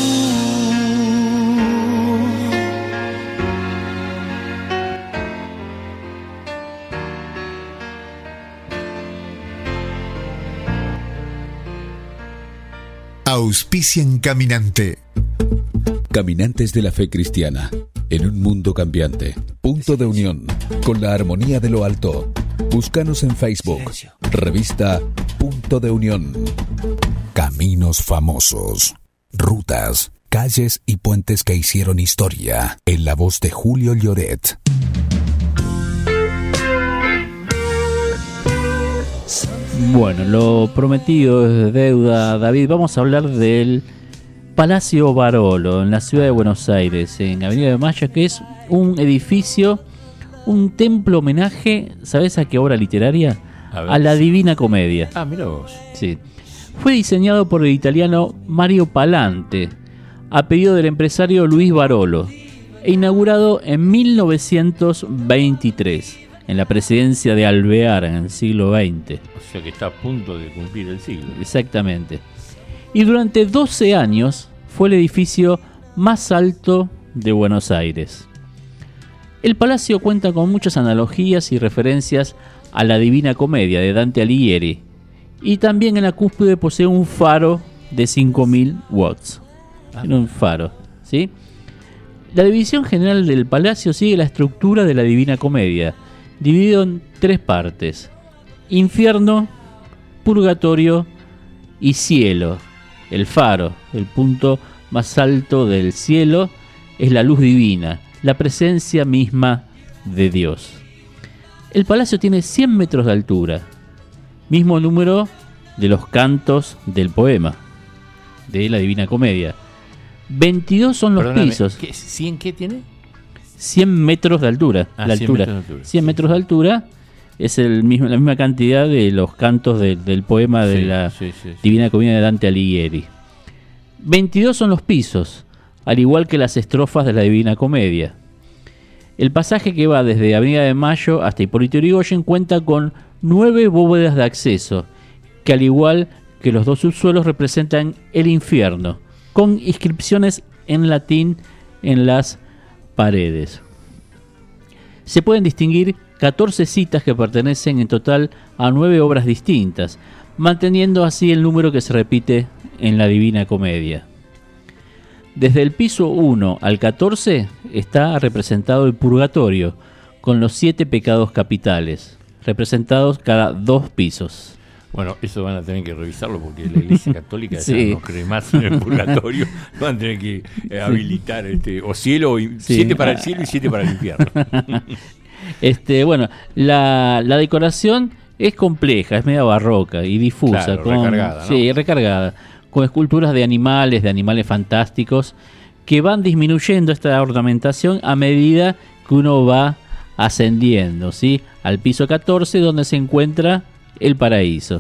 [SPEAKER 1] Auspician Caminante.
[SPEAKER 3] Caminantes de la fe cristiana, en un mundo cambiante. Punto de unión, con la armonía de lo alto. Búscanos en Facebook, revista Punto de Unión. Caminos famosos, rutas, calles y puentes que hicieron historia, en la voz de Julio Lloret.
[SPEAKER 6] Bueno, lo prometido es deuda, David. Vamos a hablar del Palacio Barolo, en la ciudad de Buenos Aires, en Avenida de Mayo, que es un edificio, un templo homenaje, ¿sabes a qué obra literaria? A la Divina Comedia.
[SPEAKER 4] Ah, mirá vos.
[SPEAKER 6] Sí. Fue diseñado por el italiano Mario Palante, a pedido del empresario Luis Barolo, e inaugurado en 1923, en la presidencia de Alvear, en el siglo XX.
[SPEAKER 4] O sea que está a punto de cumplir el siglo.
[SPEAKER 6] Exactamente. Y durante 12 años fue el edificio más alto de Buenos Aires. El palacio cuenta con muchas analogías y referencias a la Divina Comedia de Dante Alighieri, y también en la cúspide posee un faro de 5000 watts. Tiene un faro, ¿sí? La división general del palacio sigue la estructura de la Divina Comedia, dividido en 3 partes: infierno, purgatorio y cielo. El faro, el punto más alto del cielo, es la luz divina, la presencia misma de Dios. El palacio tiene 100 metros de altura, mismo número de los cantos del poema de la Divina Comedia. 22 son los pisos.
[SPEAKER 4] ¿100 qué tiene?
[SPEAKER 6] 100 metros de altura.
[SPEAKER 4] Ah,
[SPEAKER 6] la
[SPEAKER 4] 100
[SPEAKER 6] altura.
[SPEAKER 4] metros de altura.
[SPEAKER 6] 100 metros de altura es la misma cantidad de los cantos del poema de la Divina Comedia de Dante Alighieri. 22 son los pisos, al igual que las estrofas de la Divina Comedia. El pasaje que va desde Avenida de Mayo hasta Hipólito Yrigoyen cuenta con 9 bóvedas de acceso, que al igual que los 2 subsuelos representan el infierno, con inscripciones en latín en las paredes. Se pueden distinguir 14 citas que pertenecen en total a 9 obras distintas, manteniendo así el número que se repite en la Divina Comedia. Desde el piso 1 al 14 está representado el purgatorio, con los 7 pecados capitales, representados cada 2 pisos.
[SPEAKER 4] Bueno, eso van a tener que revisarlo porque la Iglesia Católica ya no cree más en el purgatorio. Van a tener que habilitar o cielo, 7 para el cielo y 7 para el infierno.
[SPEAKER 6] Bueno, la decoración es compleja, es media barroca y difusa.
[SPEAKER 4] Claro, recargada, ¿no?
[SPEAKER 6] Sí, recargada, con esculturas de animales fantásticos, que van disminuyendo esta ornamentación a medida que uno va ascendiendo, ¿sí? Al piso 14, donde se encuentra el paraíso.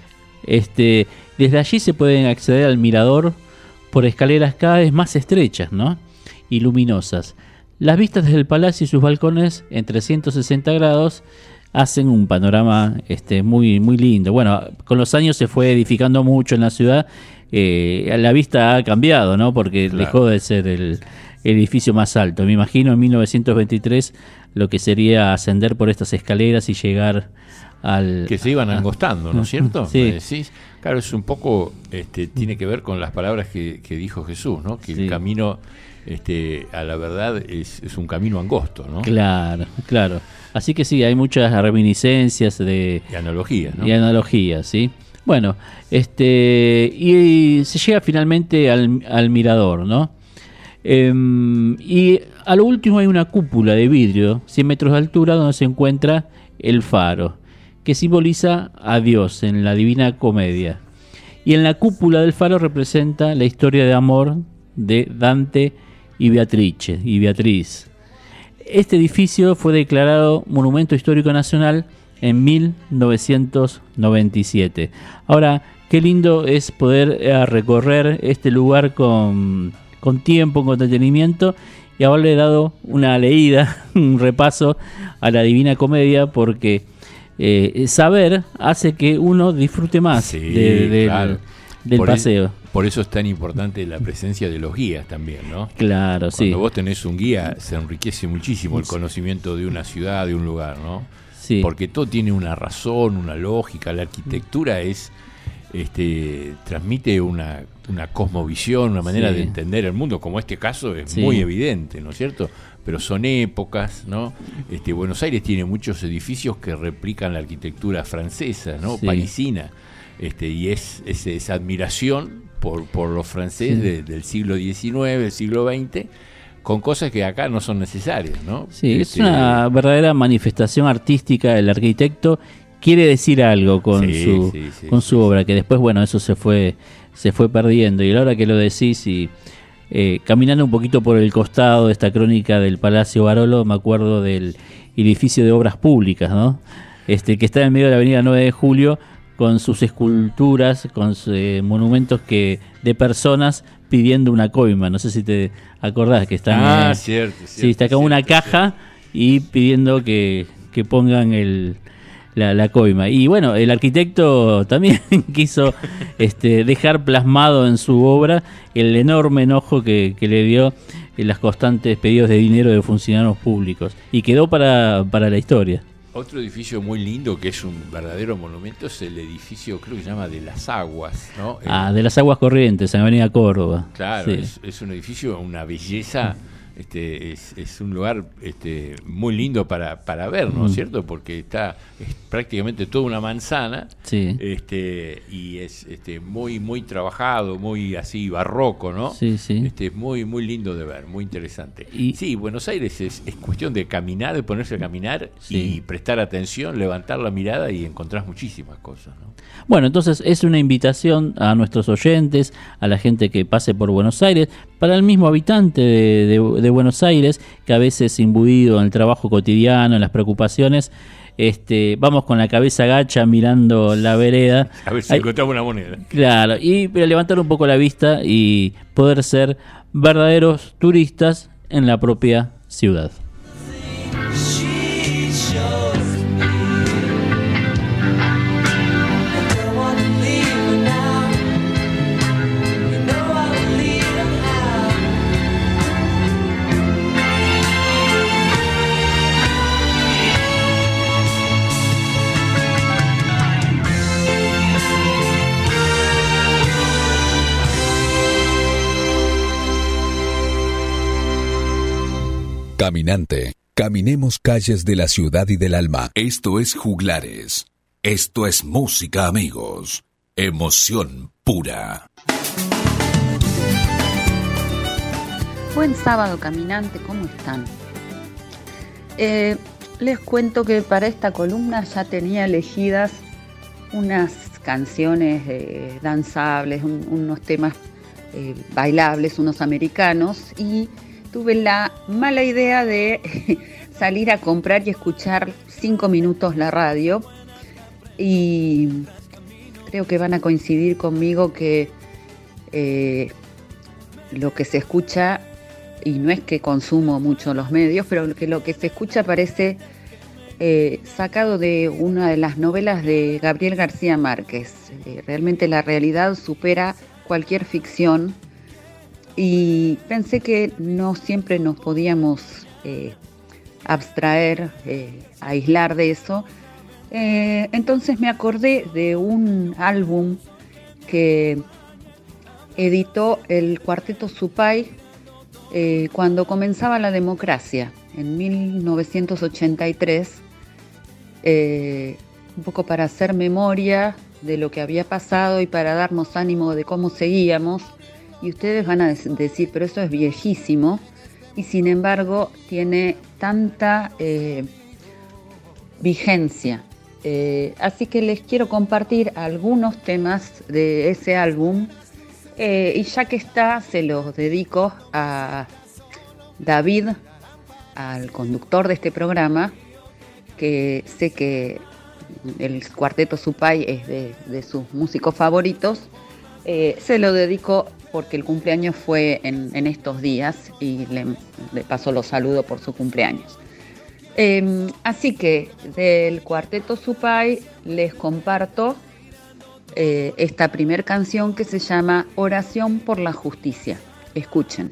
[SPEAKER 6] Desde allí se pueden acceder al mirador por escaleras cada vez más estrechas, ¿no? Y luminosas. Las vistas desde el palacio y sus balcones en 360 grados hacen un panorama muy, muy lindo. Bueno, con los años se fue edificando mucho en la ciudad. La vista ha cambiado, ¿no? Porque dejó de ser el edificio más alto. Me imagino en 1923 lo que sería ascender por estas escaleras y llegar que se iban angostando, ¿no es cierto?
[SPEAKER 4] Sí. Claro, es un poco, tiene que ver con las palabras que dijo Jesús, ¿no? Que el camino a la verdad es un camino angosto, ¿no?
[SPEAKER 6] Claro. Así que sí, hay muchas reminiscencias y
[SPEAKER 4] analogías, ¿no?
[SPEAKER 6] Y analogías, ¿sí? Bueno, y se llega finalmente al mirador, ¿no? Y a lo último hay una cúpula de vidrio, 100 metros de altura, donde se encuentra el faro, que simboliza a Dios en la Divina Comedia. Y en la cúpula del faro representa la historia de amor de Dante y Beatriz. Este edificio fue declarado Monumento Histórico Nacional en 1997. Ahora, qué lindo es poder recorrer este lugar con tiempo, con detenimiento, y haberle dado una leída, un repaso a la Divina Comedia, porque saber hace que uno disfrute más del paseo.
[SPEAKER 4] Por eso es tan importante la presencia de los guías también, ¿no?
[SPEAKER 6] Claro,
[SPEAKER 4] Cuando vos tenés un guía, se enriquece muchísimo el conocimiento de una ciudad, de un lugar, ¿no?
[SPEAKER 6] Sí.
[SPEAKER 4] Porque todo tiene una razón, una lógica. La arquitectura transmite una cosmovisión, una manera de entender el mundo, como este caso es muy evidente, ¿no es cierto? pero son épocas, ¿no? Buenos Aires tiene muchos edificios que replican la arquitectura francesa, ¿no?
[SPEAKER 6] Sí.
[SPEAKER 4] Parisina, y es esa admiración por los franceses del siglo XIX, del siglo XX, con cosas que acá no son necesarias, ¿no?
[SPEAKER 6] Sí, es una verdadera manifestación artística. El arquitecto quiere decir algo con su obra, que después, bueno, eso se fue perdiendo. Y a la hora que lo decís, y caminando un poquito por el costado de esta crónica del Palacio Barolo, me acuerdo del edificio de obras públicas, ¿no? Que está en medio de la avenida 9 de Julio, con sus esculturas, con sus, monumentos de personas pidiendo una coima. No sé si te acordás que están...
[SPEAKER 4] cierto.
[SPEAKER 6] Sí, está como una caja y pidiendo que pongan la coima. Y bueno, el arquitecto también quiso dejar plasmado en su obra el enorme enojo que le dio en las constantes pedidos de dinero de funcionarios públicos. Y quedó para la historia.
[SPEAKER 4] Otro edificio muy lindo que es un verdadero monumento es el edificio, creo que se llama de las Aguas, ¿no?
[SPEAKER 6] De las Aguas Corrientes, en Avenida Córdoba.
[SPEAKER 4] Claro,
[SPEAKER 6] sí.
[SPEAKER 4] es un edificio, una belleza, es un lugar muy lindo para ver, ¿no es cierto? Porque es prácticamente toda una manzana,
[SPEAKER 6] sí.
[SPEAKER 4] Y es muy muy trabajado, muy así barroco, ¿no?
[SPEAKER 6] Sí.
[SPEAKER 4] Es muy muy lindo de ver, muy interesante.
[SPEAKER 6] Y
[SPEAKER 4] sí, Buenos Aires es cuestión de caminar, de ponerse a caminar,
[SPEAKER 6] sí,
[SPEAKER 4] y prestar atención, levantar la mirada y encontrás muchísimas cosas, ¿no?
[SPEAKER 6] Bueno, entonces es una invitación a nuestros oyentes, a la gente que pase por Buenos Aires, para el mismo habitante de Buenos Aires, que a veces imbuido en el trabajo cotidiano, en las preocupaciones, vamos con la cabeza gacha mirando la vereda.
[SPEAKER 4] A ver si encontramos una moneda.
[SPEAKER 6] Claro, pero levantar un poco la vista y poder ser verdaderos turistas en la propia ciudad.
[SPEAKER 3] Caminante, caminemos calles de la ciudad y del alma. Esto es Juglares. Esto es música, amigos. Emoción pura.
[SPEAKER 10] Buen sábado, caminante, ¿cómo están? Les cuento que para esta columna ya tenía elegidas unas canciones danzables, unos temas bailables, unos americanos, y tuve la mala idea de salir a comprar y escuchar 5 minutos la radio, y creo que van a coincidir conmigo que lo que se escucha, y no es que consumo mucho los medios, pero que lo que se escucha parece sacado de una de las novelas de Gabriel García Márquez. Realmente la realidad supera cualquier ficción. Y pensé que no siempre nos podíamos abstraer, aislar de eso. Entonces me acordé de un álbum que editó el Cuarteto Supay cuando comenzaba la democracia, en 1983, un poco para hacer memoria de lo que había pasado y para darnos ánimo de cómo seguíamos. Y ustedes van a decir, pero eso es viejísimo, y sin embargo tiene tanta vigencia. Así que les quiero compartir algunos temas de ese álbum, y ya que está, se los dedico a David, al conductor de este programa, que sé que el Cuarteto Supay es de sus músicos favoritos. Se lo dedico porque el cumpleaños fue en estos días, y le paso los saludos por su cumpleaños. Así que del Cuarteto Supay les comparto esta primer canción que se llama Oración por la Justicia. Escuchen.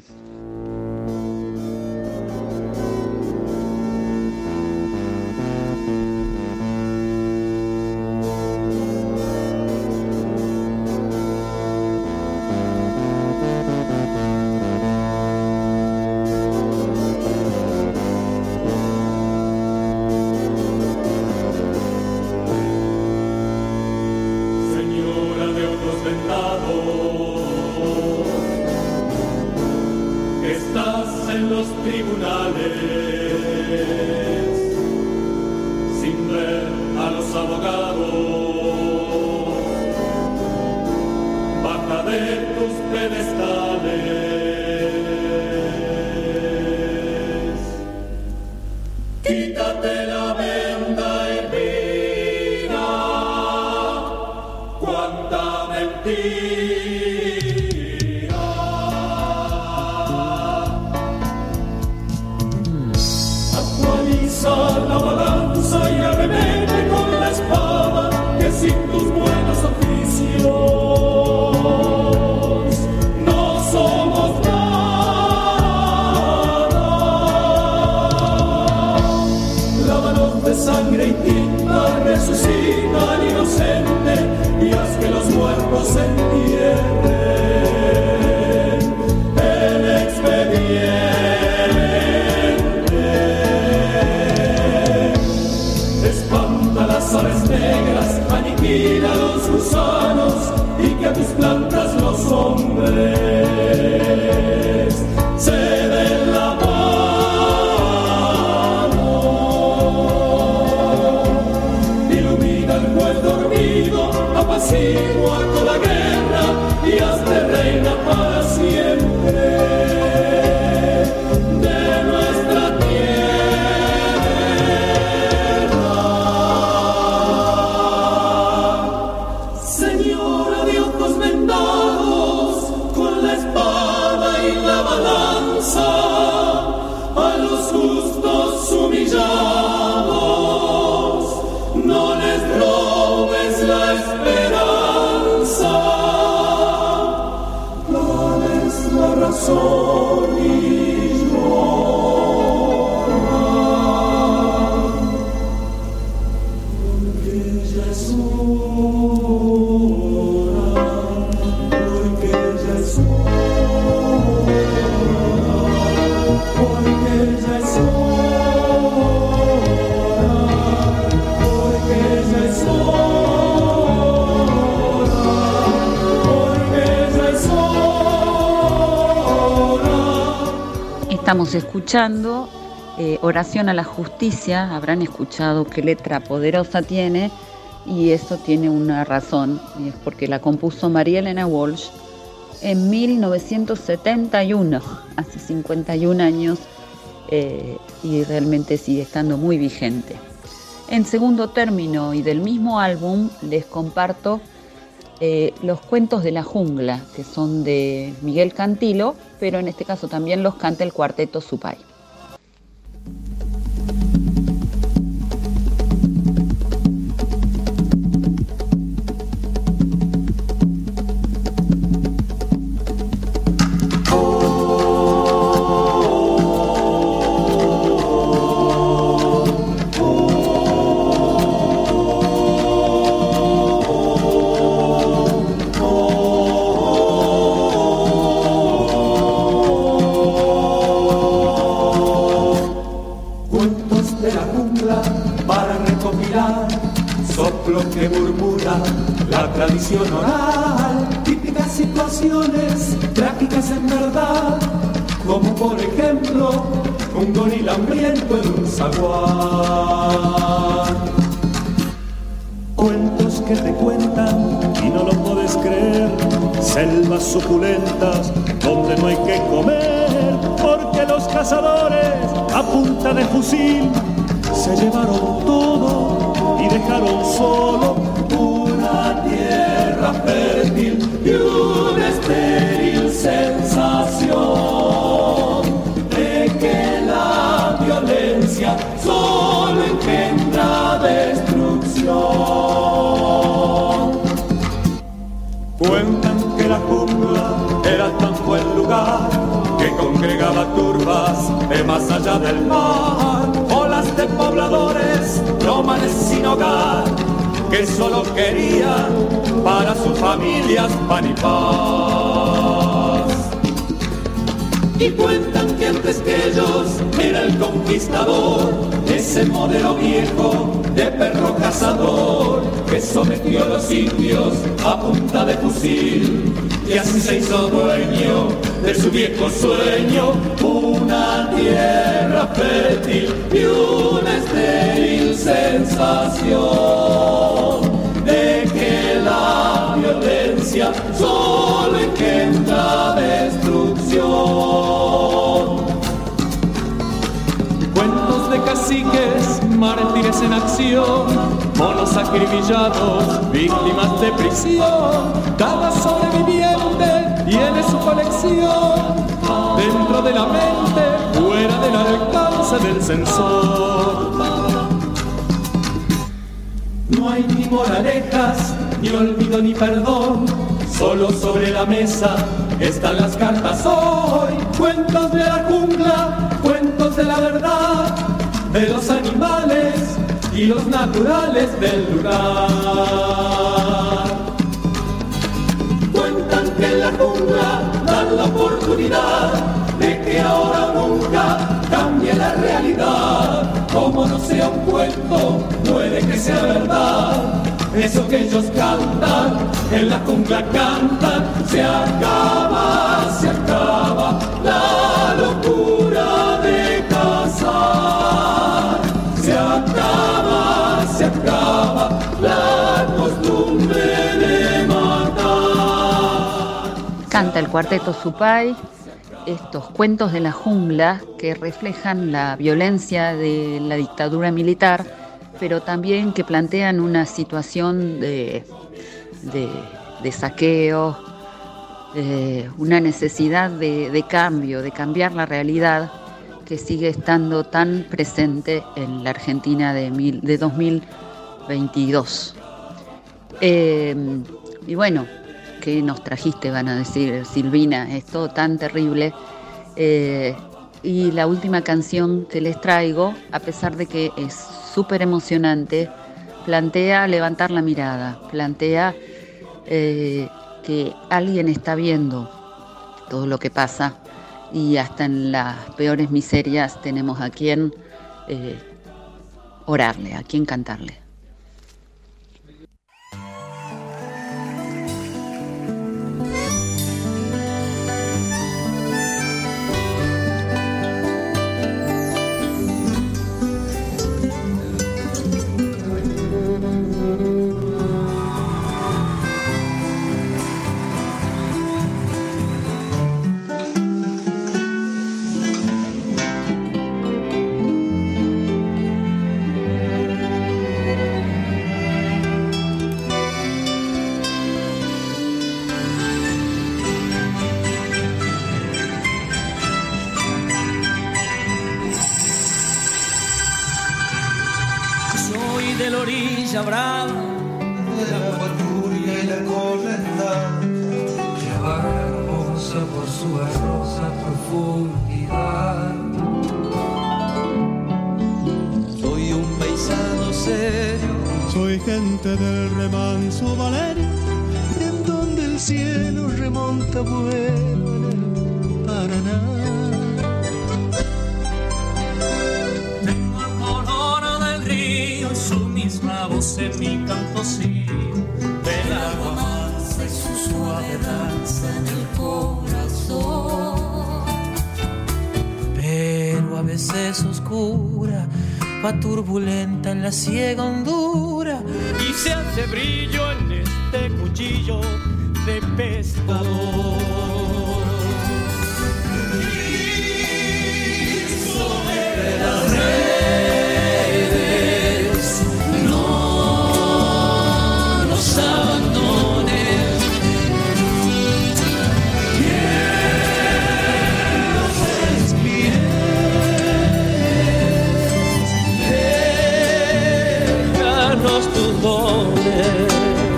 [SPEAKER 11] en los tribunales, sin ver a los abogados. Baja de tus pedestales, quítate la venda y mira cuánta mentira. Actualiza la balanza y arremete con la espada, que sin tus buenos oficios de sangre y tinta resucita al inocente y haz que los muertos entierren el expediente. Espanta las aves negras, aniquila los gusanos y que a tus plantas los hombres se den la mano. Apacigua con la guerra y hazte reina para siempre de nuestra tierra. Señora de ojos vendados, con la espada y la balanza, a los justos humillados, no les robes la esperanza, dales la razón y llora, porque ya es hora, porque ya es hora, porque ya es hora, porque ya es hora.
[SPEAKER 10] Estamos escuchando Oración a la Justicia. Habrán escuchado qué letra poderosa tiene, y eso tiene una razón, y es porque la compuso María Elena Walsh en 1971, hace 51 años, y realmente sigue estando muy vigente. En segundo término y del mismo álbum les comparto Los Cuentos de la Jungla, que son de Miguel Cantilo, pero en este caso también los canta el Cuarteto Supay.
[SPEAKER 11] Que murmura la tradición oral, típicas situaciones trágicas en verdad, como por ejemplo un gorila hambriento en un zaguán. Cuentos que te cuentan y no lo puedes creer, selvas suculentas donde no hay que comer, porque los cazadores a punta de fusil se llevaron todo y dejaron solo una tierra fértil y una estéril sensación de que la violencia solo engendra destrucción. Cuentan que la jungla era tan buen lugar que congregaba turbas de más allá del mar, olas de pobladores nómades sin hogar que solo querían para sus familias pan y paz. Y cuentan que antes que ellos era el conquistador, ese modelo viejo de perro cazador, que sometió a los indios a punta de fusil, y así se hizo dueño de su viejo sueño, una tierra fértil y una estéril sensación de que la violencia solo engendra destrucción. Cuentos de caciques, mártires en acción, monos acribillados, víctimas de prisión. Cada sobreviviente tiene su colección, dentro de la mente, fuera del alcance del censor. No hay ni moralejas, ni olvido ni perdón, solo sobre la mesa están las cartas hoy. Cuentos de la jungla, cuentos de la verdad, de los animales y los naturales del lugar. Cuentan que en la jungla dan la oportunidad de que ahora o nunca cambie la realidad. Como no sea un cuento, puede que sea verdad. Eso que ellos cantan, en la jungla cantan. Se acaba la locura de cazar. Se acaba la costumbre de matar.
[SPEAKER 10] Canta el cuarteto Supay estos cuentos de la jungla que reflejan la violencia de la dictadura militar, pero también que plantean una situación de saqueo, una necesidad de cambio, de cambiar la realidad que sigue estando tan presente en la Argentina de 2022. Y bueno, ¿qué nos trajiste? Van a decir, Silvina, es todo tan terrible. Y la última canción que les traigo, a pesar de que es súper emocionante, plantea levantar la mirada, plantea que alguien está viendo todo lo que pasa, y hasta en las peores miserias tenemos a quien orarle, a quien cantarle.
[SPEAKER 12] Turbulenta en la ciega hondura
[SPEAKER 11] y se hace brillo en este cuchillo de pescador. Y sobre las redes no nos abandones. Quiero ser bien. Tus dones.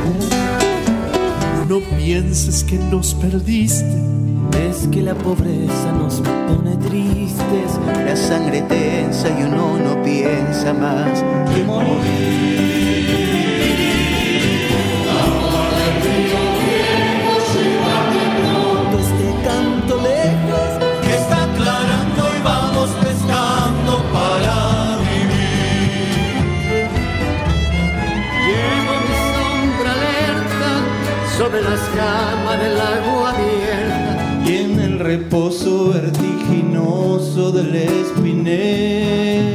[SPEAKER 13] No pienses que nos perdiste,
[SPEAKER 12] es que la pobreza nos pone tristes,
[SPEAKER 14] la sangre tensa y uno no piensa más
[SPEAKER 11] que morir. Agua del río viejo se va de pronto
[SPEAKER 12] este canto lejos
[SPEAKER 11] que está aclarando y vamos pescando para vivir. Llevo mis
[SPEAKER 15] sobre la escama del agua abierta
[SPEAKER 12] y en el reposo vertiginoso del espinel.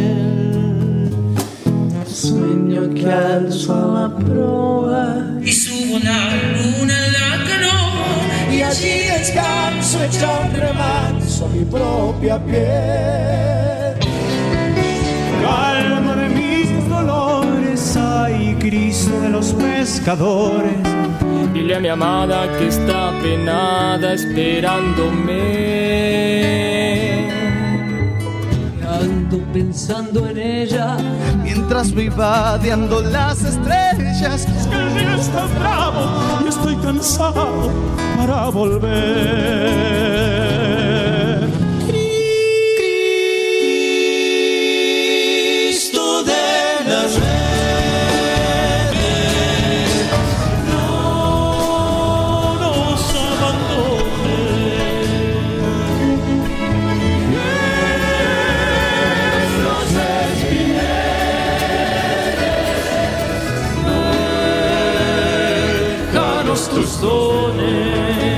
[SPEAKER 9] Sueño que alzo a la proa
[SPEAKER 16] y subo la luna en la canoa
[SPEAKER 7] y allí descanso echando remanso a mi propia piel.
[SPEAKER 13] Calma de mis dolores, ay Cristo de los pescadores.
[SPEAKER 17] Dile a mi amada que está penada esperándome.
[SPEAKER 9] Ando pensando en ella
[SPEAKER 12] mientras voy vadeando las estrellas.
[SPEAKER 13] Es que el día está bravo y estoy cansado para volver.
[SPEAKER 7] Cristo de las redes, no nos abandones. Los espineles,
[SPEAKER 13] déjanos tus dones.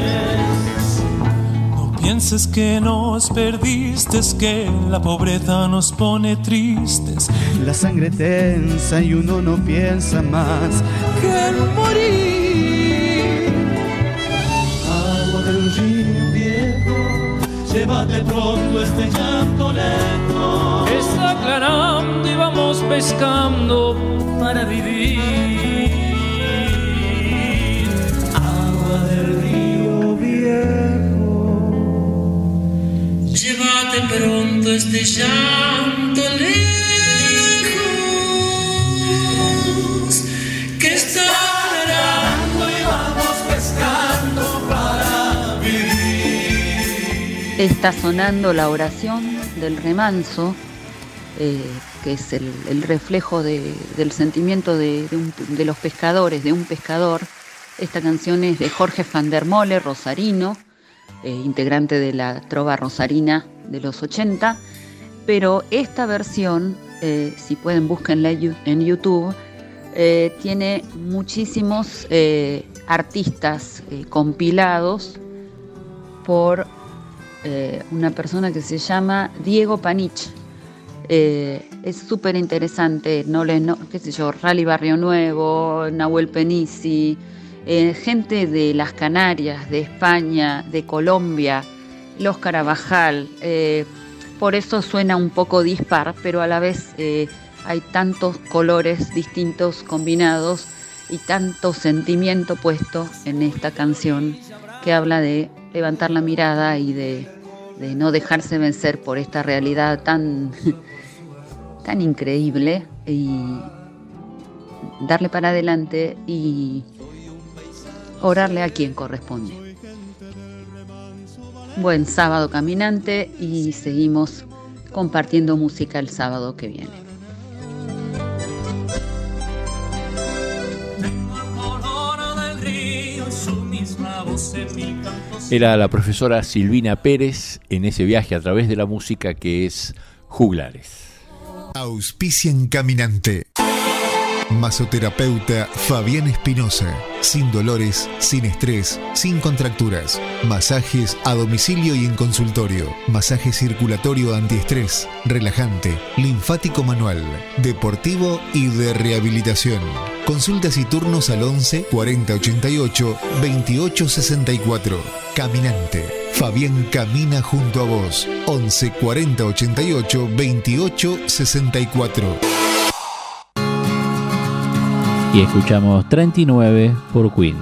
[SPEAKER 13] No pienses que nos perdiste, es que la pobreza nos pone tristes.
[SPEAKER 12] La sangre tensa y uno no piensa más
[SPEAKER 7] que en morir.
[SPEAKER 12] Agua del río viejo,
[SPEAKER 7] llévate pronto este llanto lento.
[SPEAKER 17] Está aclarando y vamos pescando para vivir.
[SPEAKER 7] Agua del río viejo,
[SPEAKER 16] llévate pronto este llanto lejos que está
[SPEAKER 7] aclarando y vamos pescando para vivir.
[SPEAKER 10] Está sonando la oración del remanso, que es el reflejo del sentimiento de los pescadores, de un pescador. Esta canción es de Jorge van der Molle, rosarino, integrante de la trova rosarina de los 80, pero esta versión, si pueden búsquenla en YouTube, tiene muchísimos artistas compilados por una persona que se llama Diego Panich. Es súper interesante, qué sé yo, Rally Barrio Nuevo, Nahuel Penisi, gente de las Canarias, de España, de Colombia, Los Carabajal. Por eso suena un poco dispar, pero a la vez hay tantos colores distintos combinados y tanto sentimiento puesto en esta canción que habla de levantar la mirada y de no dejarse vencer por esta realidad tan increíble, y darle para adelante y orarle a quien corresponde. Buen sábado caminante, y seguimos compartiendo música el sábado que viene.
[SPEAKER 4] Era la profesora Silvina Pérez en ese viaje a través de la música que es Juglares.
[SPEAKER 1] Auspician Caminante. Masoterapeuta Fabián Espinosa. Sin dolores, sin estrés, sin contracturas. Masajes a domicilio y en consultorio. Masaje circulatorio antiestrés, relajante, linfático manual, deportivo y de rehabilitación. Consultas y turnos al 11 40 88 28 64. Caminante. Fabián camina junto a vos. 11 40 88 28 64.
[SPEAKER 6] Y escuchamos 39 por Queen.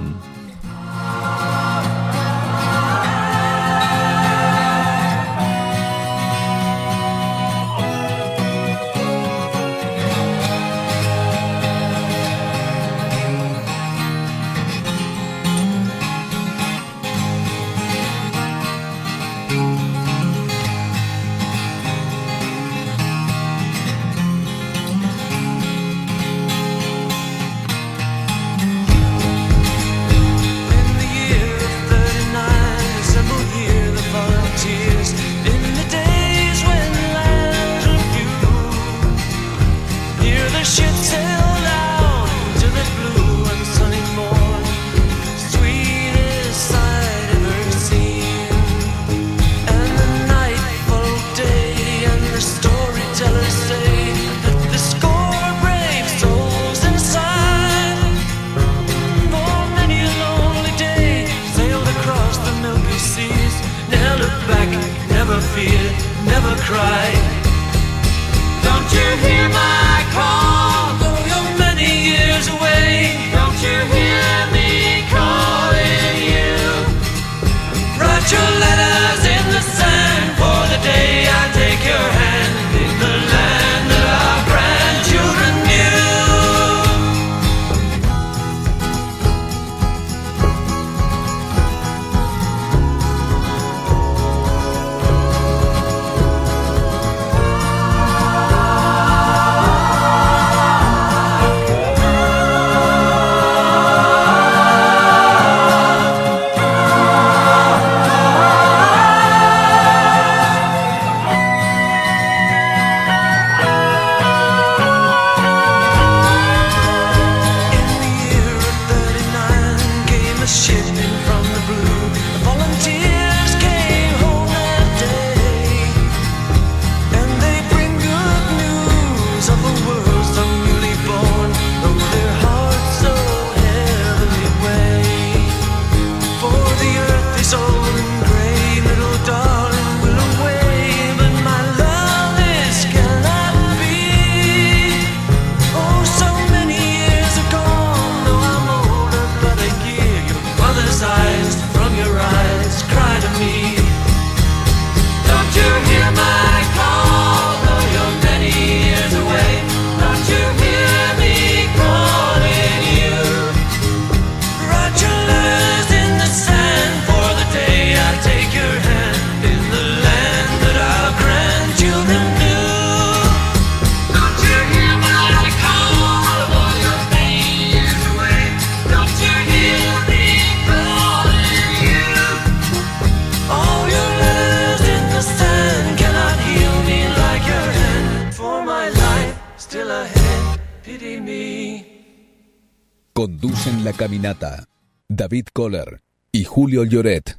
[SPEAKER 3] Conducen la caminata David Kohler y Julio Lloret.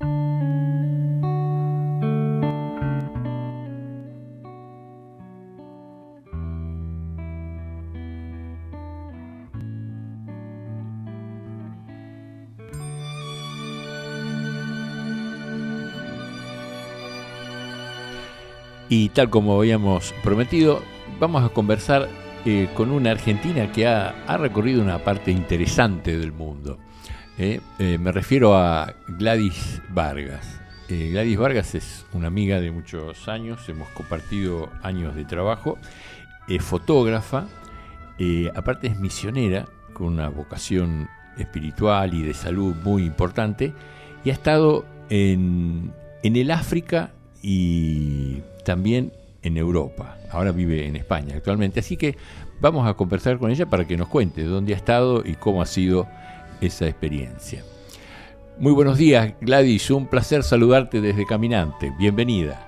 [SPEAKER 4] Y tal como habíamos prometido, vamos a conversar con una argentina que ha recorrido una parte interesante del mundo. Me refiero a Gladys Vargas. Gladys Vargas es una amiga de muchos años, hemos compartido años de trabajo, es fotógrafa, aparte es misionera, con una vocación espiritual y de salud muy importante, y ha estado en el África y también en Europa. Ahora vive en España actualmente, así que vamos a conversar con ella para que nos cuente dónde ha estado y cómo ha sido esa experiencia. Muy buenos días, Gladys, un placer saludarte desde Caminante. Bienvenida.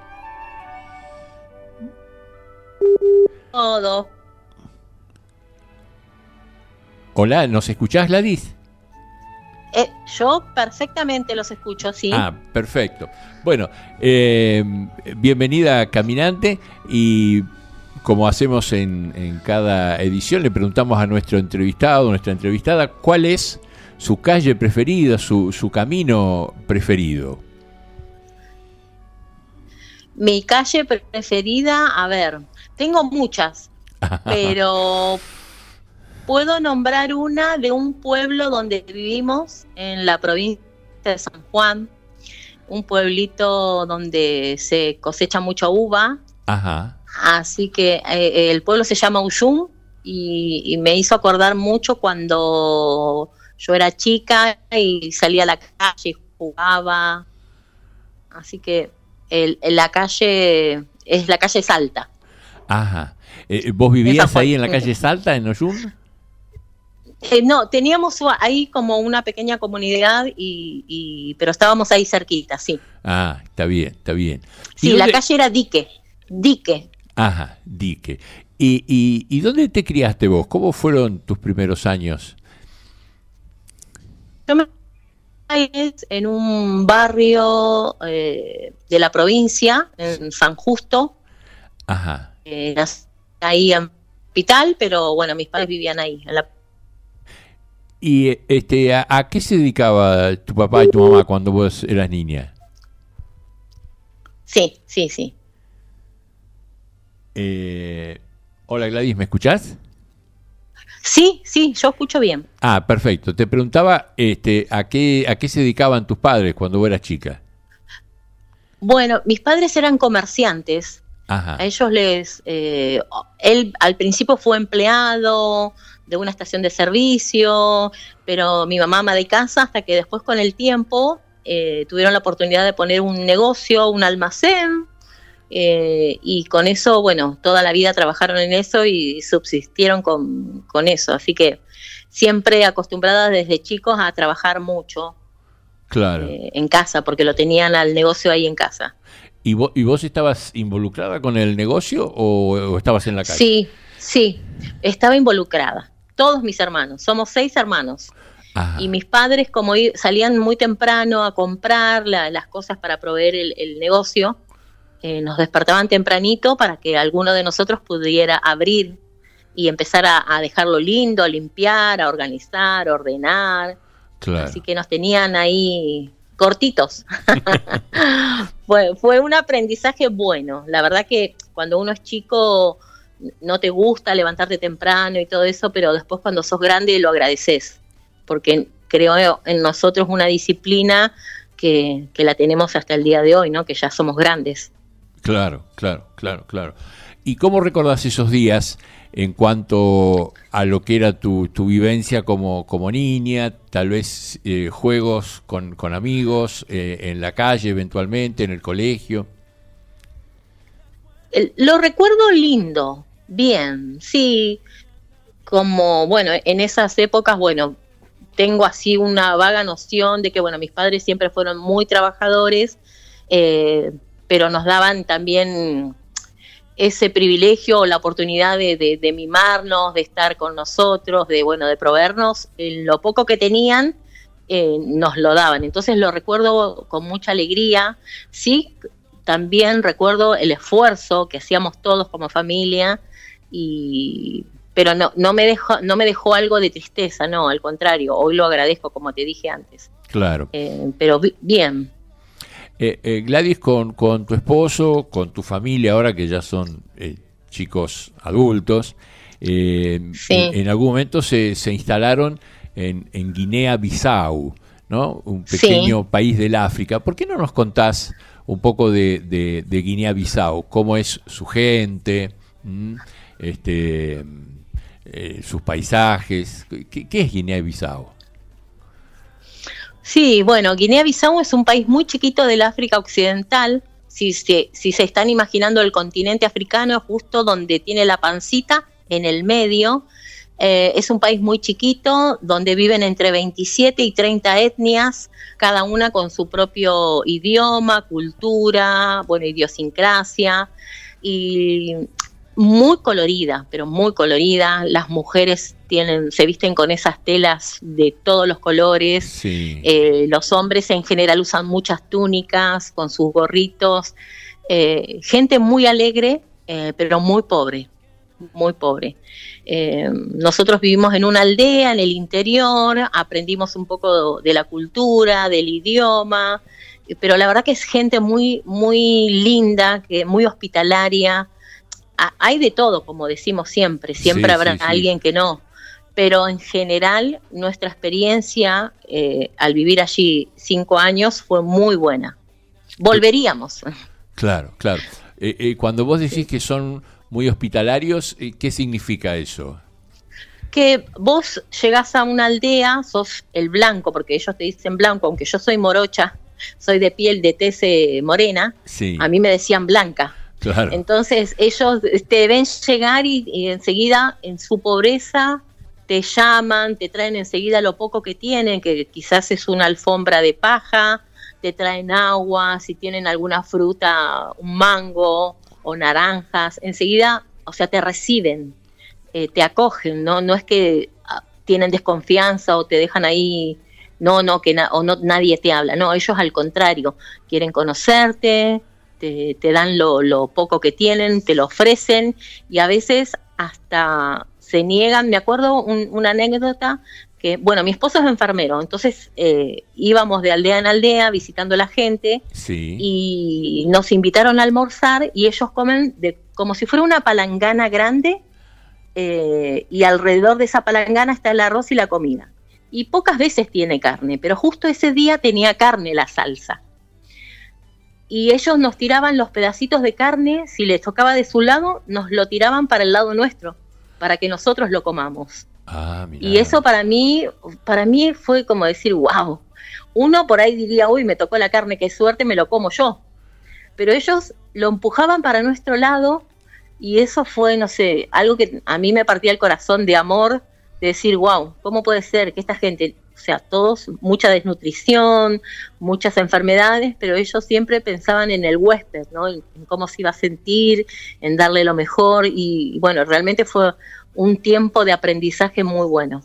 [SPEAKER 18] Todo.
[SPEAKER 4] Hola, ¿nos escuchás, Gladys?
[SPEAKER 18] Yo perfectamente los escucho, sí.
[SPEAKER 4] Ah, perfecto. Bueno, bienvenida a Caminante, y como hacemos en cada edición, le preguntamos a nuestro entrevistado, nuestra entrevistada, ¿cuál es su calle preferida, su camino preferido?
[SPEAKER 18] Mi calle preferida, a ver, tengo muchas, pero puedo nombrar una de un pueblo donde vivimos en la provincia de San Juan, un pueblito donde se cosecha mucha uva.
[SPEAKER 4] Ajá.
[SPEAKER 18] Así que el pueblo se llama Ullum y me hizo acordar mucho cuando yo era chica y salía a la calle y jugaba. Así que la calle es la calle Salta.
[SPEAKER 4] Ajá. ¿Vos vivías ahí en la calle Salta, en Ullum?
[SPEAKER 18] No, teníamos ahí como una pequeña comunidad, pero estábamos ahí cerquita, sí.
[SPEAKER 4] Ah, está bien, está bien.
[SPEAKER 18] Sí, la calle era Dique.
[SPEAKER 4] Ajá, Dique. ¿Y dónde te criaste vos? ¿Cómo fueron tus primeros años?
[SPEAKER 18] Yo me crié en un barrio de la provincia, en San Justo.
[SPEAKER 4] Ajá.
[SPEAKER 18] Nací ahí en Hospital, pero bueno, mis padres vivían ahí, en la...
[SPEAKER 4] ¿Y a qué se dedicaba tu papá y tu mamá cuando vos eras niña?
[SPEAKER 18] Sí.
[SPEAKER 4] Hola, Gladys, ¿me escuchás?
[SPEAKER 18] Sí, yo escucho bien.
[SPEAKER 4] Ah, perfecto. Te preguntaba ¿a qué se dedicaban tus padres cuando vos eras chica?
[SPEAKER 18] Bueno, mis padres eran comerciantes.
[SPEAKER 4] Ajá.
[SPEAKER 18] A ellos él al principio fue empleado de una estación de servicio, pero mi mamá ama de casa, hasta que después con el tiempo tuvieron la oportunidad de poner un negocio, un almacén, y con eso, bueno, toda la vida trabajaron en eso y subsistieron con eso, así que siempre acostumbradas desde chicos a trabajar mucho.
[SPEAKER 4] Claro.
[SPEAKER 18] En casa, porque lo tenían al negocio ahí en casa.
[SPEAKER 4] ¿Y vos estabas involucrada con el negocio o estabas en la calle?
[SPEAKER 18] Sí, estaba involucrada. Todos mis hermanos, somos 6 hermanos.
[SPEAKER 4] Ajá.
[SPEAKER 18] Y mis padres, como salían muy temprano a comprar las cosas para proveer el negocio, nos despertaban tempranito para que alguno de nosotros pudiera abrir y empezar a dejarlo lindo, a limpiar, a organizar, a ordenar.
[SPEAKER 4] Claro.
[SPEAKER 18] Así que nos tenían ahí cortitos. Fue un aprendizaje bueno. La verdad que cuando uno es chico no te gusta levantarte temprano y todo eso, pero después cuando sos grande lo agradeces, porque creo en nosotros una disciplina que la tenemos hasta el día de hoy, ¿no? Que ya somos grandes.
[SPEAKER 4] Claro. ¿Y cómo recordás esos días en cuanto a lo que era tu vivencia como niña? Tal vez juegos con amigos, en la calle eventualmente, en el colegio.
[SPEAKER 18] Lo recuerdo lindo, bien, sí, como, bueno, en esas épocas, bueno, tengo así una vaga noción de que, bueno, mis padres siempre fueron muy trabajadores, pero nos daban también ese privilegio o la oportunidad de mimarnos, de estar con nosotros, de proveernos lo poco que tenían, nos lo daban. Entonces lo recuerdo con mucha alegría. Sí, también recuerdo el esfuerzo que hacíamos todos como familia, pero no me dejó algo de tristeza, no, al contrario, hoy lo agradezco, como te dije antes.
[SPEAKER 4] Claro.
[SPEAKER 18] Pero bien.
[SPEAKER 4] Gladys, con tu esposo, con tu familia, ahora que ya son chicos adultos, sí. en algún momento se instalaron en Guinea-Bissau, ¿no? Un pequeño sí. país del África. ¿Por qué no nos contás un poco de Guinea-Bissau? ¿Cómo es su gente? Sus paisajes. ¿Qué es Guinea-Bissau?
[SPEAKER 18] Sí, bueno, Guinea-Bissau es un país muy chiquito del África Occidental. Si se están imaginando el continente africano, justo donde tiene la pancita, en el medio. Es un país muy chiquito, donde viven entre 27 y 30 etnias, cada una con su propio idioma, cultura, idiosincrasia, y muy colorida, pero muy colorida. Las mujeres se visten con esas telas de todos los colores. Sí. Los hombres en general usan muchas túnicas con sus gorritos. Gente muy alegre, pero muy pobre, muy pobre. Nosotros vivimos en una aldea en el interior, aprendimos un poco de la cultura, del idioma, pero la verdad que es gente muy, muy linda, muy hospitalaria. Hay de todo, como decimos siempre sí, habrá alguien que no, pero en general nuestra experiencia al vivir allí 5 años fue muy buena. Volveríamos.
[SPEAKER 4] Claro. Cuando vos decís que son muy hospitalarios, ¿qué significa eso?
[SPEAKER 18] Que vos llegás a una aldea, sos el blanco, porque ellos te dicen blanco, aunque yo soy morocha, soy de piel de tez morena, sí. A mí me decían blanca. Claro. Entonces ellos te ven llegar y enseguida en su pobreza te llaman, te traen enseguida lo poco que tienen, que quizás es una alfombra de paja, te traen agua, si tienen alguna fruta, un mango o naranjas, enseguida, te reciben, te acogen, no es que tienen desconfianza o te dejan ahí, nadie te habla, no, ellos al contrario, quieren conocerte, te dan lo poco que tienen, te lo ofrecen y a veces hasta se niegan. Me acuerdo una anécdota que, mi esposo es enfermero, entonces íbamos de aldea en aldea visitando a la gente sí. Y nos invitaron a almorzar y ellos comen como si fuera una palangana grande y alrededor de esa palangana está el arroz y la comida. Y pocas veces tiene carne, pero justo ese día tenía carne la salsa. Y ellos nos tiraban los pedacitos de carne, si les tocaba de su lado, nos lo tiraban para el lado nuestro, para que nosotros lo comamos. Y eso para mí fue como decir, wow. Uno por ahí diría, uy, me tocó la carne, qué suerte, me lo como yo. Pero ellos lo empujaban para nuestro lado y eso fue, algo que a mí me partía el corazón de amor, de decir, wow, ¿cómo puede ser que esta gente... todos, mucha desnutrición, muchas enfermedades, pero ellos siempre pensaban en el huésped, ¿no? En cómo se iba a sentir, en darle lo mejor y realmente fue un tiempo de aprendizaje muy bueno.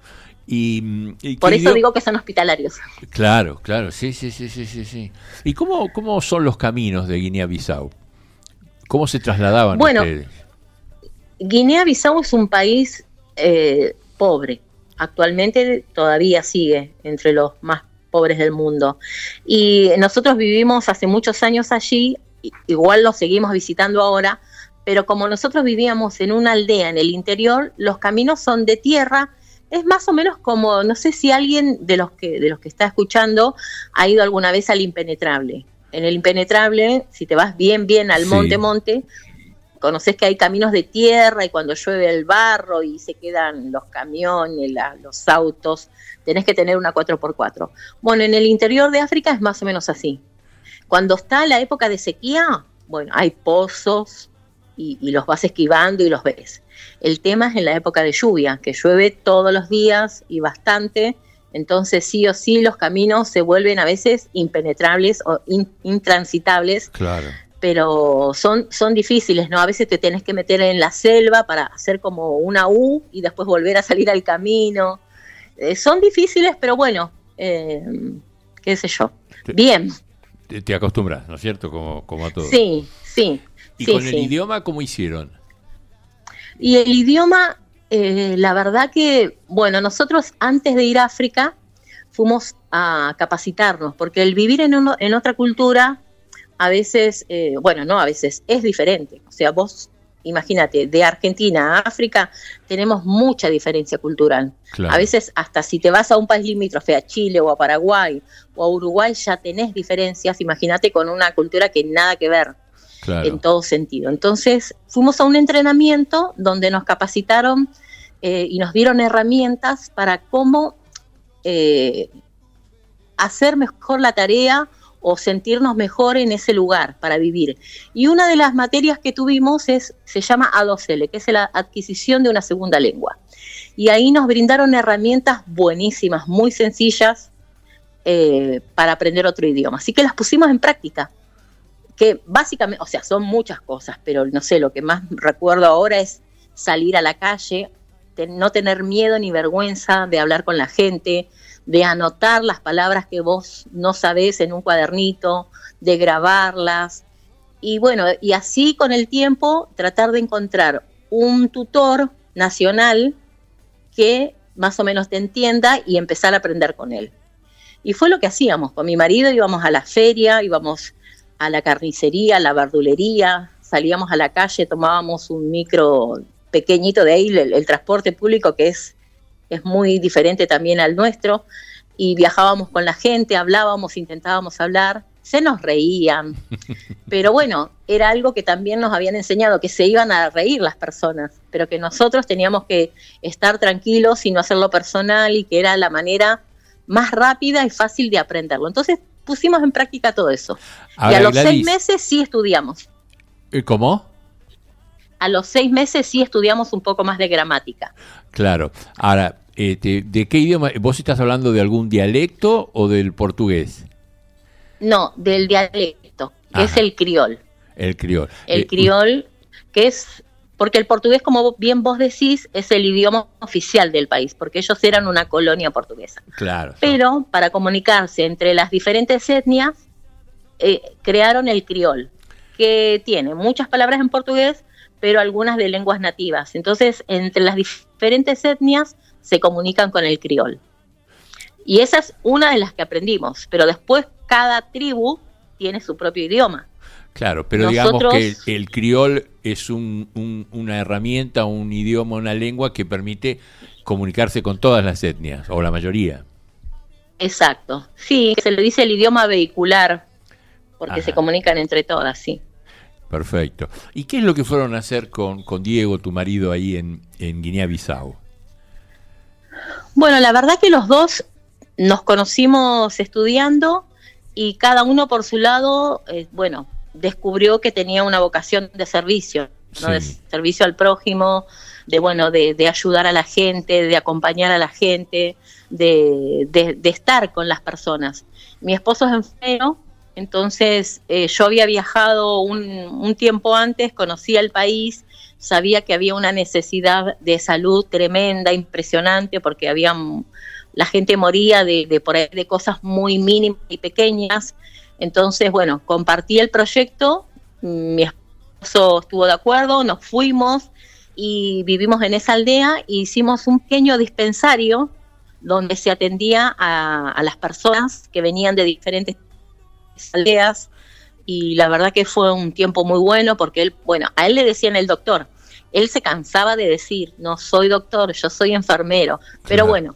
[SPEAKER 4] ¿Y
[SPEAKER 18] por eso digo que son hospitalarios.
[SPEAKER 4] Claro, sí. ¿Y cómo son los caminos de Guinea-Bissau? ¿Cómo se trasladaban ustedes?
[SPEAKER 18] Guinea-Bissau es un país pobre. Actualmente todavía sigue entre los más pobres del mundo. Y nosotros vivimos hace muchos años allí, igual lo seguimos visitando ahora, pero como nosotros vivíamos en una aldea en el interior, los caminos son de tierra. Es más o menos como, no sé si alguien de los que está escuchando ha ido alguna vez al Impenetrable. En el Impenetrable, si te vas bien al monte, conocés que hay caminos de tierra y cuando llueve el barro y se quedan los camiones, los autos, tenés que tener una 4x4. Bueno, en el interior de África es más o menos así. Cuando está la época de sequía, hay pozos y los vas esquivando y los ves. El tema es en la época de lluvia, que llueve todos los días y bastante, entonces sí o sí los caminos se vuelven a veces impenetrables o intransitables.
[SPEAKER 4] Claro.
[SPEAKER 18] pero son difíciles, ¿no? A veces te tenés que meter en la selva para hacer como una U y después volver a salir al camino. Son difíciles, pero bueno, qué sé yo. Bien.
[SPEAKER 4] Te acostumbras, ¿no es cierto? Como a todo.
[SPEAKER 18] Sí.
[SPEAKER 4] ¿Y con el idioma cómo hicieron?
[SPEAKER 18] Y el idioma, la verdad que, bueno, nosotros antes de ir a África fuimos a capacitarnos, porque el vivir en otra cultura a veces, a veces es diferente. O sea, vos imagínate, de Argentina a África tenemos mucha diferencia cultural. Claro. A veces hasta si te vas a un país limítrofe, a Chile o a Paraguay o a Uruguay, ya tenés diferencias, imagínate con una cultura que nada que ver. Claro. En todo sentido. Entonces fuimos a un entrenamiento donde nos capacitaron y nos dieron herramientas para cómo hacer mejor la tarea o sentirnos mejor en ese lugar para vivir. Y una de las materias que tuvimos se llama A2L, que es la adquisición de una segunda lengua. Y ahí nos brindaron herramientas buenísimas, muy sencillas para aprender otro idioma. Así que las pusimos en práctica, que básicamente, o sea, son muchas cosas, pero no sé, lo que más recuerdo ahora es salir a la calle, no tener miedo ni vergüenza de hablar con la gente, de anotar las palabras que vos no sabés en un cuadernito, de grabarlas, y bueno, y así con el tiempo tratar de encontrar un tutor nacional que más o menos te entienda y empezar a aprender con él. Y fue lo que hacíamos, con mi marido íbamos a la feria, íbamos a la carnicería, a la verdulería, salíamos a la calle, tomábamos un micro pequeñito de ahí, el transporte público que es muy diferente también al nuestro, y viajábamos con la gente, hablábamos, intentábamos hablar, se nos reían, pero bueno, era algo que también nos habían enseñado, que se iban a reír las personas, pero que nosotros teníamos que estar tranquilos y no hacerlo personal, y que era la manera más rápida y fácil de aprenderlo. Entonces pusimos en práctica todo eso. Ahora, y a los Gladys, 6 meses sí estudiamos.
[SPEAKER 4] ¿Cómo?
[SPEAKER 18] A los 6 meses sí estudiamos un poco más de gramática.
[SPEAKER 4] Claro. Ahora, ¿de qué idioma? ¿Vos estás hablando de algún dialecto o del portugués?
[SPEAKER 18] No, del dialecto, que es el criol.
[SPEAKER 4] El criol.
[SPEAKER 18] El criol, que es, porque el portugués, como bien vos decís, es el idioma oficial del país, porque ellos eran una colonia portuguesa.
[SPEAKER 4] Claro.
[SPEAKER 18] Pero para comunicarse entre las diferentes etnias, crearon el criol, que tiene muchas palabras en portugués, pero algunas de lenguas nativas. Entonces, entre las diferentes etnias se comunican con el criol. Y esa es una de las que aprendimos, pero después cada tribu tiene su propio idioma.
[SPEAKER 4] Claro, pero nosotros, digamos que el criol es una herramienta, un idioma, una lengua que permite comunicarse con todas las etnias, o la mayoría.
[SPEAKER 18] Exacto, sí, se le dice el idioma vehicular, porque se comunican entre todas, sí.
[SPEAKER 4] Perfecto. ¿Y qué es lo que fueron a hacer con Diego, tu marido, ahí en Guinea-Bissau?
[SPEAKER 18] Bueno, la verdad que los dos nos conocimos estudiando y cada uno por su lado, descubrió que tenía una vocación de servicio, ¿no? Sí. De servicio al prójimo, de ayudar a la gente, de acompañar a la gente, de estar con las personas. Mi esposo es enfermero. Entonces yo había viajado un tiempo antes, conocía el país, sabía que había una necesidad de salud tremenda, impresionante, porque la gente moría de por ahí de cosas muy mínimas y pequeñas. Entonces, bueno, compartí el proyecto, mi esposo estuvo de acuerdo, nos fuimos y vivimos en esa aldea e hicimos un pequeño dispensario donde se atendía a las personas que venían de diferentes aldeas, y la verdad que fue un tiempo muy bueno, porque a él le decían el doctor, él se cansaba de decir, no soy doctor, yo soy enfermero, pero bueno,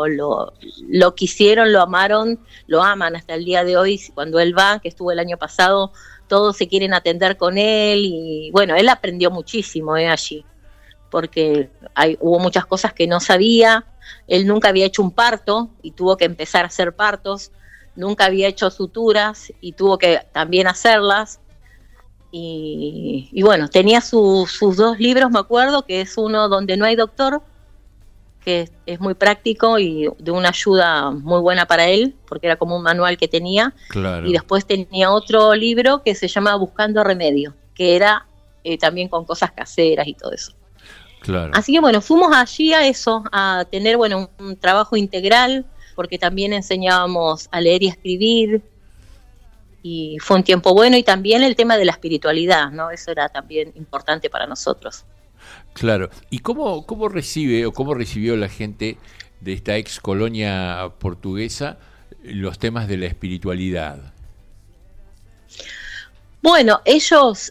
[SPEAKER 18] lo quisieron, lo amaron, lo aman hasta el día de hoy. Cuando él va, que estuvo el año pasado, todos se quieren atender con él, y bueno, él aprendió muchísimo allí, porque hubo muchas cosas que no sabía. Él nunca había hecho un parto y tuvo que empezar a hacer partos. Nunca había hecho suturas y tuvo que también hacerlas. Y bueno, tenía sus 2 libros, me acuerdo, que es uno donde no hay doctor, que es muy práctico y de una ayuda muy buena para él, porque era como un manual que tenía.
[SPEAKER 4] Claro.
[SPEAKER 18] Y después tenía otro libro que se llama Buscando Remedio, que era también con cosas caseras y todo eso.
[SPEAKER 4] Claro.
[SPEAKER 18] Así que bueno, fuimos allí a eso, a tener un trabajo integral, porque también enseñábamos a leer y a escribir, y fue un tiempo bueno, y también el tema de la espiritualidad, ¿no? Eso era también importante para nosotros.
[SPEAKER 4] Claro. ¿Y cómo recibe o cómo recibió la gente de esta ex colonia portuguesa los temas de la espiritualidad?
[SPEAKER 18] Bueno, ellos,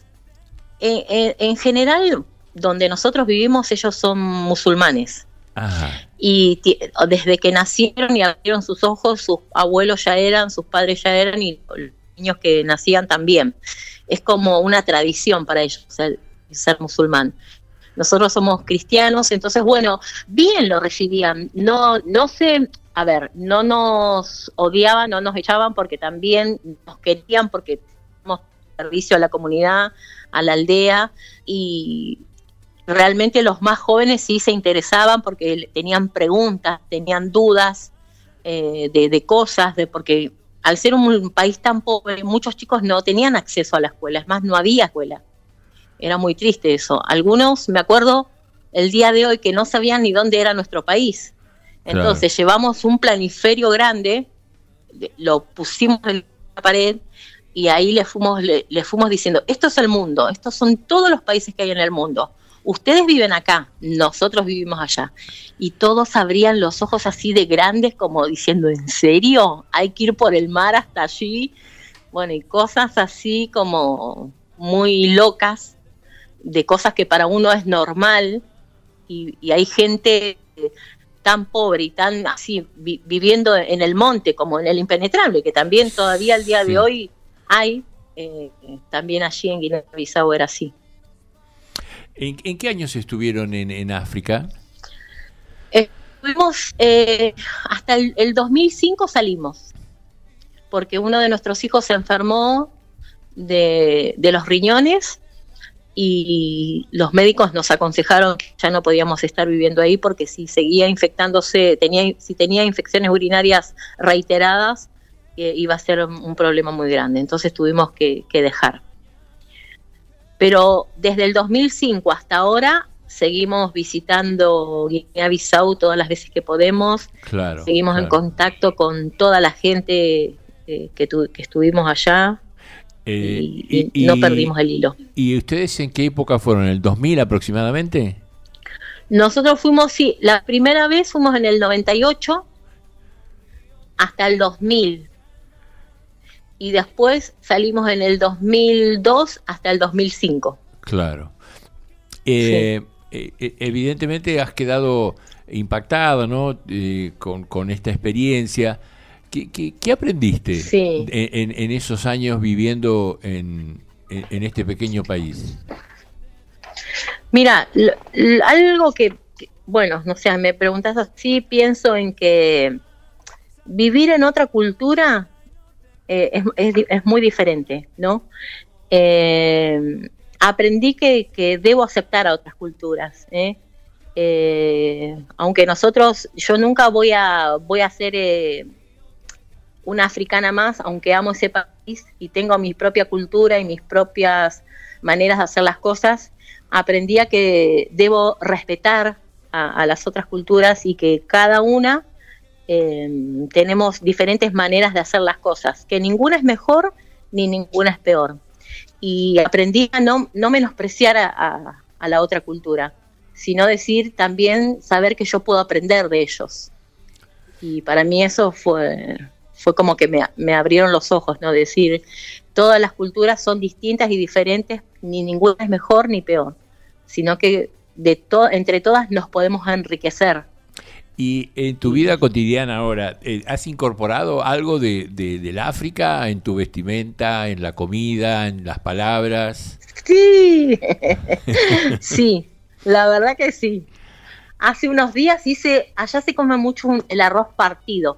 [SPEAKER 18] en general, donde nosotros vivimos, ellos son musulmanes.
[SPEAKER 4] Ajá.
[SPEAKER 18] Y desde que nacieron y abrieron sus ojos, sus abuelos ya eran, sus padres ya eran, y los niños que nacían también. Es como una tradición para ellos ser musulmán. Nosotros somos cristianos, entonces bueno, bien lo recibían. No sé, a ver, no nos odiaban, no nos echaban, porque también nos querían, porque tenemos servicio a la comunidad, a la aldea, y realmente los más jóvenes sí se interesaban porque tenían preguntas, tenían dudas de cosas, porque al ser un país tan pobre, muchos chicos no tenían acceso a la escuela, es más, no había escuela. Era muy triste eso. Algunos, me acuerdo, el día de hoy, que no sabían ni dónde era nuestro país. Entonces llevamos un planiferio grande, lo pusimos en la pared, y ahí le fuimos diciendo, esto es el mundo, estos son todos los países que hay en el mundo. Ustedes viven acá, nosotros vivimos allá. Y todos abrían los ojos así de grandes, como diciendo, ¿en serio? ¿Hay que ir por el mar hasta allí? Bueno, y cosas así como muy locas, de cosas que para uno es normal, y hay gente tan pobre y tan así, viviendo en el monte, como en el impenetrable, que también todavía al día de hoy hay, también allí en Guinea-Bissau era así.
[SPEAKER 4] ¿En qué años estuvieron en África?
[SPEAKER 18] Estuvimos hasta el 2005 salimos, porque uno de nuestros hijos se enfermó de los riñones, y los médicos nos aconsejaron que ya no podíamos estar viviendo ahí, porque si seguía infectándose, si tenía infecciones urinarias reiteradas, iba a ser un problema muy grande. Entonces tuvimos que dejar. Pero desde el 2005 hasta ahora seguimos visitando Guinea-Bissau todas las veces que podemos.
[SPEAKER 4] Claro,
[SPEAKER 18] seguimos en contacto con toda la gente que estuvimos allá. Y no perdimos el hilo.
[SPEAKER 4] ¿Y ustedes en qué época fueron? ¿En el 2000 aproximadamente?
[SPEAKER 18] Nosotros fuimos, sí, la primera vez fuimos en el 98 hasta el 2000. Y después salimos en el 2002 hasta el 2005.
[SPEAKER 4] Claro.
[SPEAKER 18] Sí.
[SPEAKER 4] Evidentemente has quedado impactado, ¿no? Con esta experiencia. ¿Qué aprendiste en esos años viviendo en este pequeño país?
[SPEAKER 18] Mira, algo que, bueno, no sé, me preguntas así, pienso en que vivir en otra cultura es muy diferente, ¿no? Aprendí que debo aceptar a otras culturas, aunque yo nunca voy a ser una africana más, aunque amo ese país y tengo mi propia cultura y mis propias maneras de hacer las cosas. Aprendí a que debo respetar a las otras culturas, y que cada una tenemos diferentes maneras de hacer las cosas, que ninguna es mejor ni ninguna es peor. Y aprendí a no menospreciar a la otra cultura, sino también saber que yo puedo aprender de ellos. Y para mí eso fue como que me abrieron los ojos, ¿no? Decir, todas las culturas son distintas y diferentes, ni ninguna es mejor ni peor, sino que entre todas nos podemos enriquecer.
[SPEAKER 4] Y en tu vida cotidiana ahora, ¿has incorporado algo del África en tu vestimenta, en la comida, en las palabras?
[SPEAKER 18] Sí, sí, la verdad que sí. Hace unos días allá se come mucho el arroz partido.
[SPEAKER 4] Sí.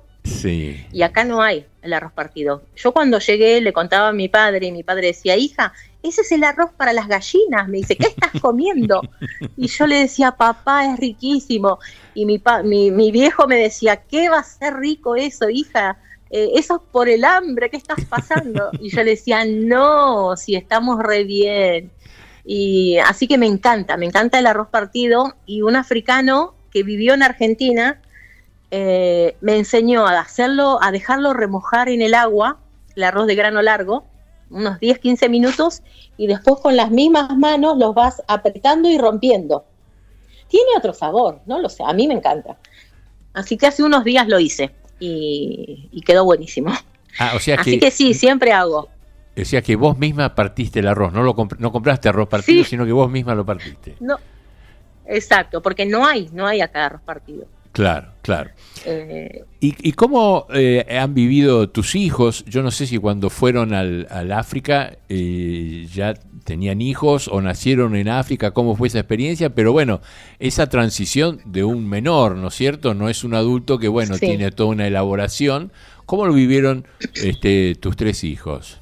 [SPEAKER 4] Sí.
[SPEAKER 18] Y acá no hay el arroz partido. Yo cuando llegué le contaba a mi padre y mi padre decía, hija, ese es el arroz para las gallinas. Me dice, ¿qué estás comiendo? Y yo le decía, papá, es riquísimo. Y mi viejo me decía, ¿qué va a ser rico eso, hija? Eso es por el hambre, ¿qué estás pasando? Y yo le decía, no, si estamos re bien. Y así que me encanta el arroz partido. Y un africano que vivió en Argentina me enseñó a hacerlo, a dejarlo remojar en el agua, el arroz de grano largo, unos 10-15 minutos, y después con las mismas manos los vas apretando y rompiendo. Tiene otro sabor, no lo sé, a mí me encanta. Así que hace unos días lo hice y quedó buenísimo. Así que sí, siempre hago.
[SPEAKER 4] O sea que vos misma partiste el arroz, no compraste arroz partido, sí, sino que vos misma lo partiste.
[SPEAKER 18] No, exacto, porque no hay acá arroz partido.
[SPEAKER 4] Claro. ¿Y cómo han vivido tus hijos? Yo no sé si cuando fueron al África ya tenían hijos o nacieron en África, cómo fue esa experiencia, pero bueno, esa transición de un menor, ¿no es cierto? No es un adulto que, bueno, sí, tiene toda una elaboración. ¿Cómo lo vivieron tus 3 hijos?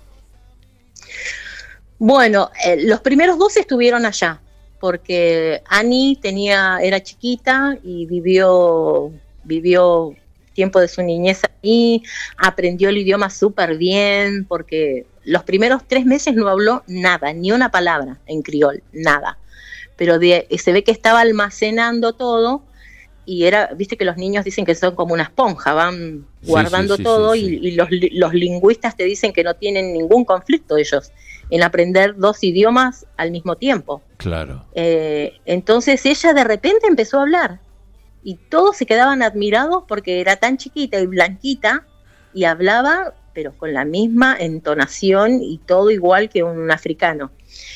[SPEAKER 18] Bueno, los primeros 2 estuvieron allá, porque Annie era chiquita y vivió tiempo de su niñez ahí, aprendió el idioma súper bien, porque los primeros 3 meses no habló nada, ni una palabra en criol, nada. Pero se ve que estaba almacenando todo, y viste que los niños dicen que son como una esponja, van guardando todo. Y los lingüistas te dicen que no tienen ningún conflicto ellos en aprender 2 idiomas al mismo tiempo.
[SPEAKER 4] Claro.
[SPEAKER 18] Entonces ella de repente empezó a hablar y todos se quedaban admirados porque era tan chiquita y blanquita y hablaba, pero con la misma entonación y todo igual que un africano.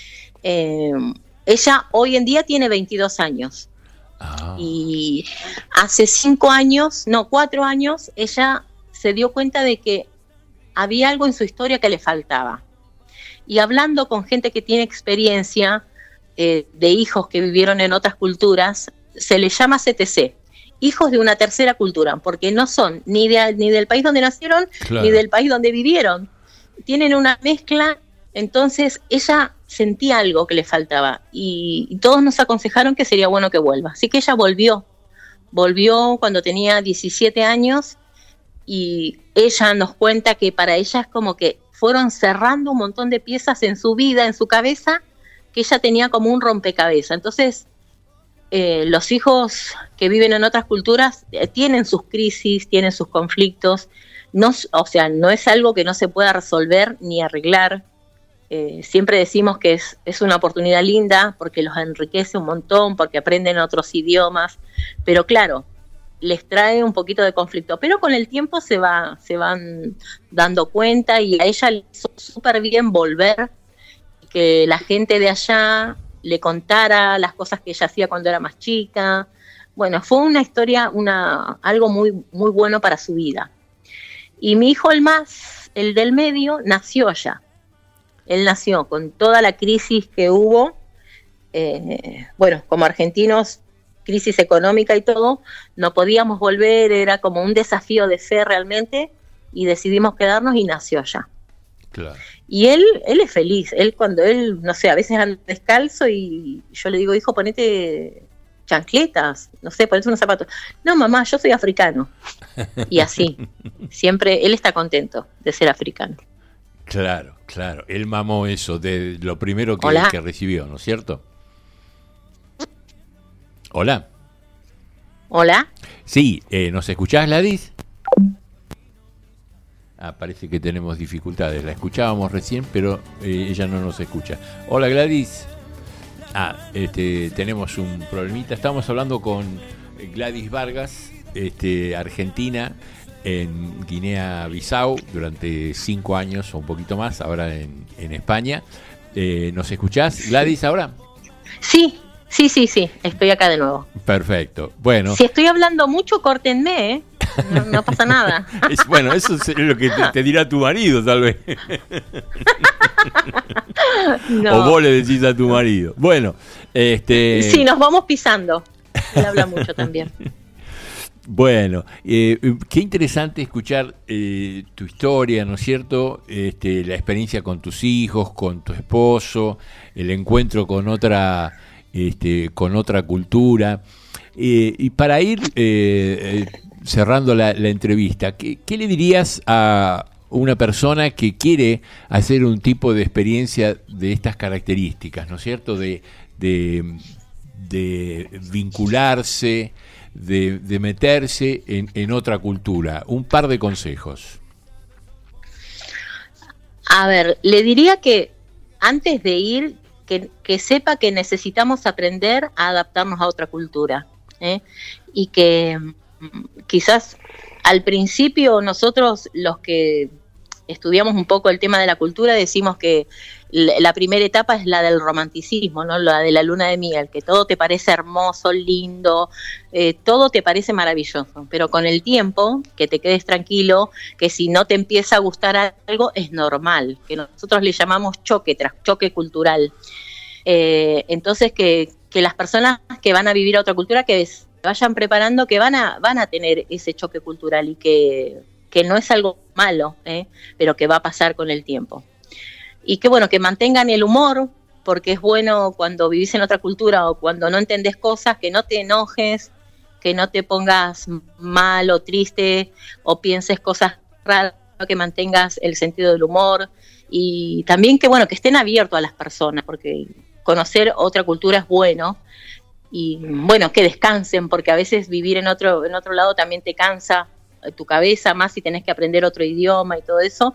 [SPEAKER 18] Ella hoy en día tiene 22 años. Y hace 4 años, ella se dio cuenta de que había algo en su historia que le faltaba. Y hablando con gente que tiene experiencia de hijos que vivieron en otras culturas, se les llama CTC, hijos de una tercera cultura, porque no son ni del país donde nacieron, claro, ni del país donde vivieron. Tienen una mezcla, entonces ella sentía algo que le faltaba y todos nos aconsejaron que sería bueno que vuelva. Así que ella volvió cuando tenía 17 años y ella nos cuenta que para ella es como que fueron cerrando un montón de piezas en su vida, en su cabeza, que ella tenía como un rompecabezas. Entonces, los hijos que viven en otras culturas tienen sus crisis, tienen sus conflictos, no es algo que no se pueda resolver ni arreglar. Siempre decimos que es una oportunidad linda porque los enriquece un montón, porque aprenden otros idiomas, pero claro, les trae un poquito de conflicto, pero con el tiempo se van dando cuenta y a ella le hizo súper bien volver, que la gente de allá le contara las cosas que ella hacía cuando era más chica. Bueno, fue una historia, algo muy, muy bueno para su vida. Y mi hijo, el del medio, nació allá. Él nació con toda la crisis que hubo, como argentinos, crisis económica y todo, no podíamos volver, era como un desafío de fe realmente, y decidimos quedarnos y nació allá.
[SPEAKER 4] Claro.
[SPEAKER 18] Y él es feliz, cuando no sé, a veces anda descalzo y yo le digo, hijo, ponete chancletas, no sé, ponete unos zapatos. No, mamá, yo soy africano. Y así, siempre, él está contento de ser africano.
[SPEAKER 4] Claro, él mamó eso de lo primero que recibió, ¿no es cierto? Hola.
[SPEAKER 18] Hola.
[SPEAKER 4] Sí, ¿nos escuchás, Gladys? Parece que tenemos dificultades. La escuchábamos recién, pero ella no nos escucha. Hola, Gladys. Tenemos un problemita. Estamos hablando con Gladys Vargas, argentina, en Guinea-Bissau durante 5 años o un poquito más, ahora en España. ¿Nos escuchás, Gladys, ahora?
[SPEAKER 18] Sí, estoy acá de nuevo.
[SPEAKER 4] Perfecto, bueno.
[SPEAKER 18] Si estoy hablando mucho, córtenme, ¿eh? No pasa nada.
[SPEAKER 4] Eso es lo que te dirá tu marido, tal vez. No. O vos le decís a tu marido. Bueno,
[SPEAKER 18] Sí, nos vamos pisando. Él habla mucho también.
[SPEAKER 4] Bueno, qué interesante escuchar tu historia, ¿no es cierto? La experiencia con tus hijos, con tu esposo, el encuentro con otra cultura. Y para ir cerrando la entrevista, ¿qué le dirías a una persona que quiere hacer un tipo de experiencia de estas características, ¿no es cierto? De vincularse, de meterse en otra cultura. Un par de consejos.
[SPEAKER 18] A ver, le diría que antes de ir, que sepa que necesitamos aprender a adaptarnos a otra cultura, y que quizás al principio nosotros, los que estudiamos un poco el tema de la cultura, decimos que la primera etapa es la del romanticismo, ¿no? La de la luna de miel, que todo te parece hermoso, lindo, todo te parece maravilloso, pero con el tiempo, que te quedes tranquilo, que si no te empieza a gustar algo, es normal, que nosotros le llamamos choque cultural. Entonces que las personas que van a vivir a otra cultura, que se vayan preparando, que van a tener ese choque cultural y que no es algo malo, pero que va a pasar con el tiempo. Y que bueno, que mantengan el humor, porque es bueno cuando vivís en otra cultura o cuando no entendés cosas, que no te enojes, que no te pongas mal o triste o pienses cosas raras, que mantengas el sentido del humor, y también que bueno, que estén abiertos a las personas, porque conocer otra cultura es bueno, y bueno, que descansen, porque a veces vivir en otro lado también te cansa tu cabeza, más si tenés que aprender otro idioma y todo eso,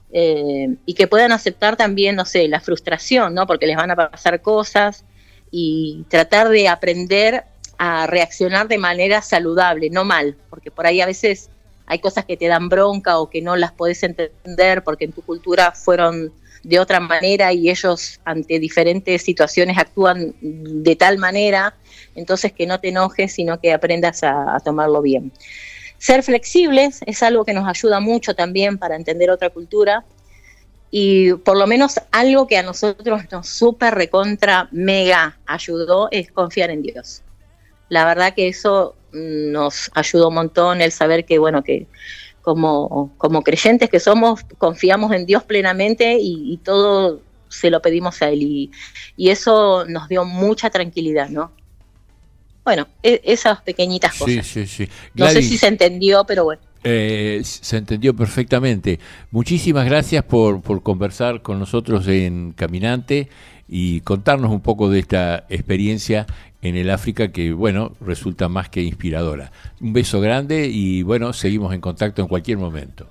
[SPEAKER 18] y que puedan aceptar también, no sé, la frustración, ¿no? Porque les van a pasar cosas, y tratar de aprender a reaccionar de manera saludable, no mal, porque por ahí a veces hay cosas que te dan bronca o que no las podés entender porque en tu cultura fueron de otra manera y ellos ante diferentes situaciones actúan de tal manera, entonces que no te enojes, sino que aprendas a tomarlo bien. Ser flexibles es algo que nos ayuda mucho también para entender otra cultura, y por lo menos algo que a nosotros nos súper recontra mega ayudó es confiar en Dios. La verdad que eso nos ayudó un montón, el saber que bueno, que como creyentes que somos, confiamos en Dios plenamente y todo se lo pedimos a Él, y eso nos dio mucha tranquilidad, ¿no? Bueno, esas pequeñitas cosas.
[SPEAKER 4] Sí.
[SPEAKER 18] No sé si se entendió, pero bueno.
[SPEAKER 4] Se entendió perfectamente. Muchísimas gracias por conversar con nosotros en Caminante y contarnos un poco de esta experiencia en el África que, bueno, resulta más que inspiradora. Un beso grande y, bueno, seguimos en contacto en cualquier momento.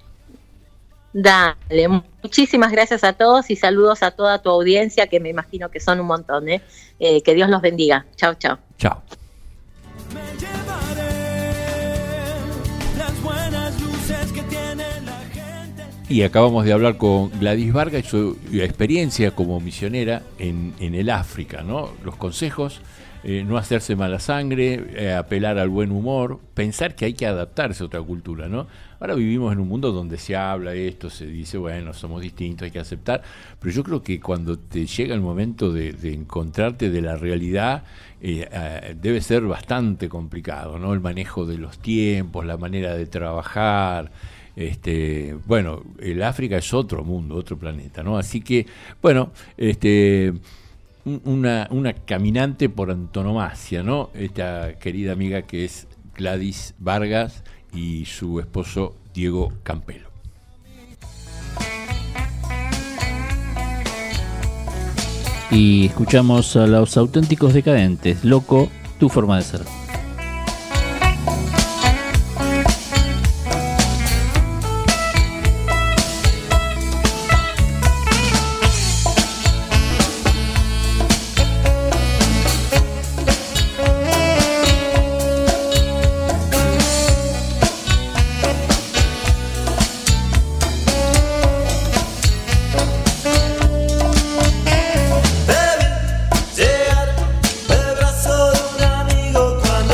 [SPEAKER 18] Dale, muchísimas gracias a todos y saludos a toda tu audiencia, que me imagino que son un montón, que Dios los bendiga. Chao, chao.
[SPEAKER 4] Chao. Y acabamos de hablar con Gladys Vargas y su experiencia como misionera en el África, ¿no? Los consejos, no hacerse mala sangre, apelar al buen humor, pensar que hay que adaptarse a otra cultura, ¿no? Ahora vivimos en un mundo donde se habla esto, se dice, bueno, somos distintos, hay que aceptar, pero yo creo que cuando te llega el momento de encontrarte de la realidad, debe ser bastante complicado, ¿no? El manejo de los tiempos, la manera de trabajar. Bueno, el África es otro mundo, otro planeta, ¿no? Así que, bueno, una caminante por antonomasia, ¿no? Esta querida amiga que es Gladys Vargas y su esposo Diego Campelo.
[SPEAKER 6] Y escuchamos a Los Auténticos Decadentes, Loco, tu forma de ser.
[SPEAKER 9] Llegar del brazo de un amigo cuando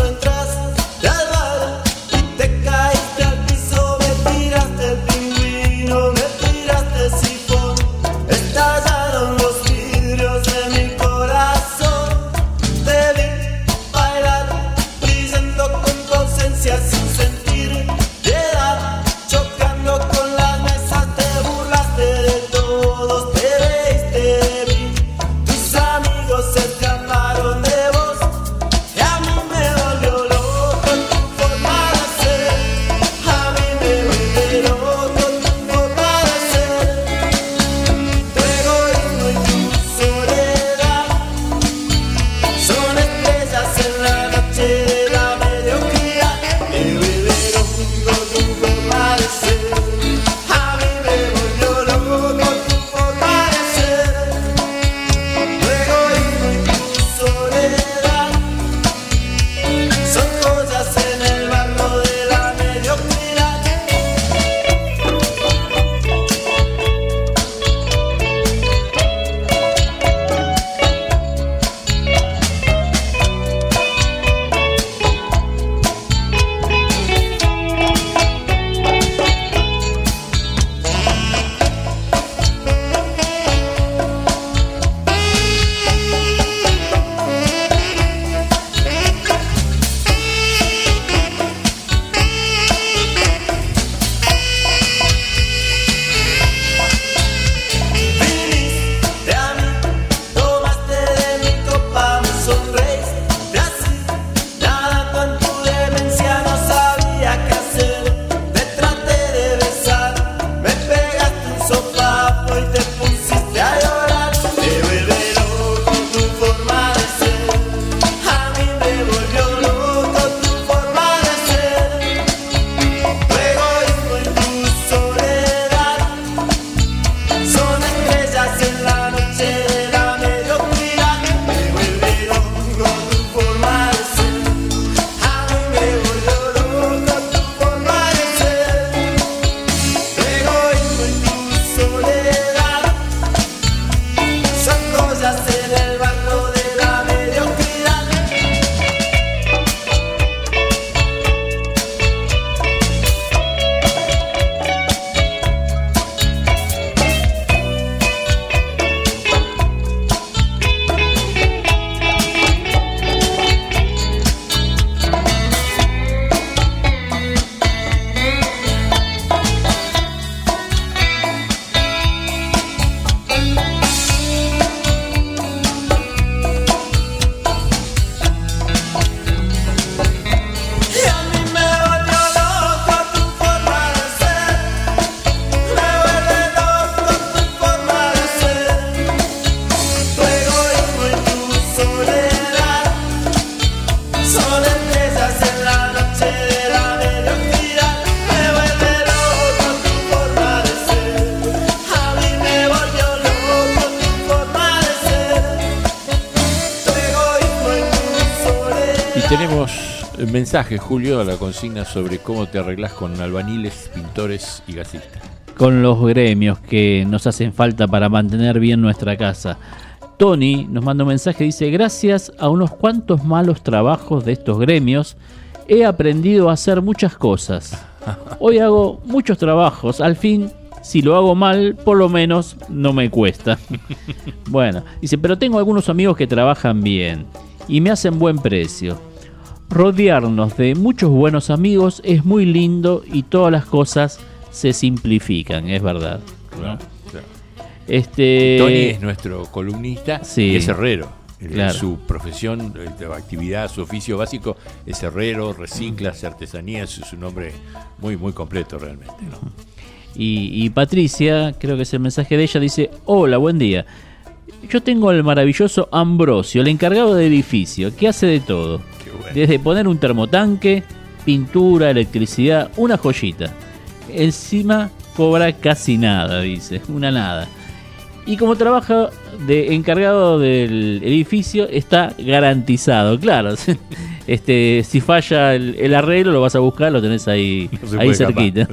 [SPEAKER 4] mensaje, Julio, a la consigna sobre cómo te arreglás con albañiles, pintores y gasistas.
[SPEAKER 6] Con los gremios que nos hacen falta para mantener bien nuestra casa. Tony nos manda un mensaje, dice: gracias a unos cuantos malos trabajos de estos gremios, he aprendido a hacer muchas cosas. Hoy hago muchos trabajos, al fin, si lo hago mal, por lo menos no me cuesta. Bueno, dice, pero tengo algunos amigos que trabajan bien y me hacen buen precio. Rodearnos de muchos buenos amigos es muy lindo y todas las cosas se simplifican, es verdad, ¿no?
[SPEAKER 4] Claro.
[SPEAKER 6] Tony
[SPEAKER 4] es nuestro columnista,
[SPEAKER 6] sí,
[SPEAKER 4] es herrero.
[SPEAKER 6] Claro.
[SPEAKER 4] Su profesión, actividad, su oficio básico es herrero, recicla, hace artesanía, es un hombre muy, muy completo realmente, ¿no?
[SPEAKER 6] Y Patricia, creo que es el mensaje de ella, dice: hola, buen día. Yo tengo al maravilloso Ambrosio, el encargado del edificio, que hace de todo. Bueno. Desde poner un termotanque, pintura, electricidad, una joyita. Encima cobra casi nada, dice, una nada. Y como trabaja de encargado del edificio, está garantizado, claro. Si falla el arreglo, lo vas a buscar, lo tenés ahí, ahí cerquita.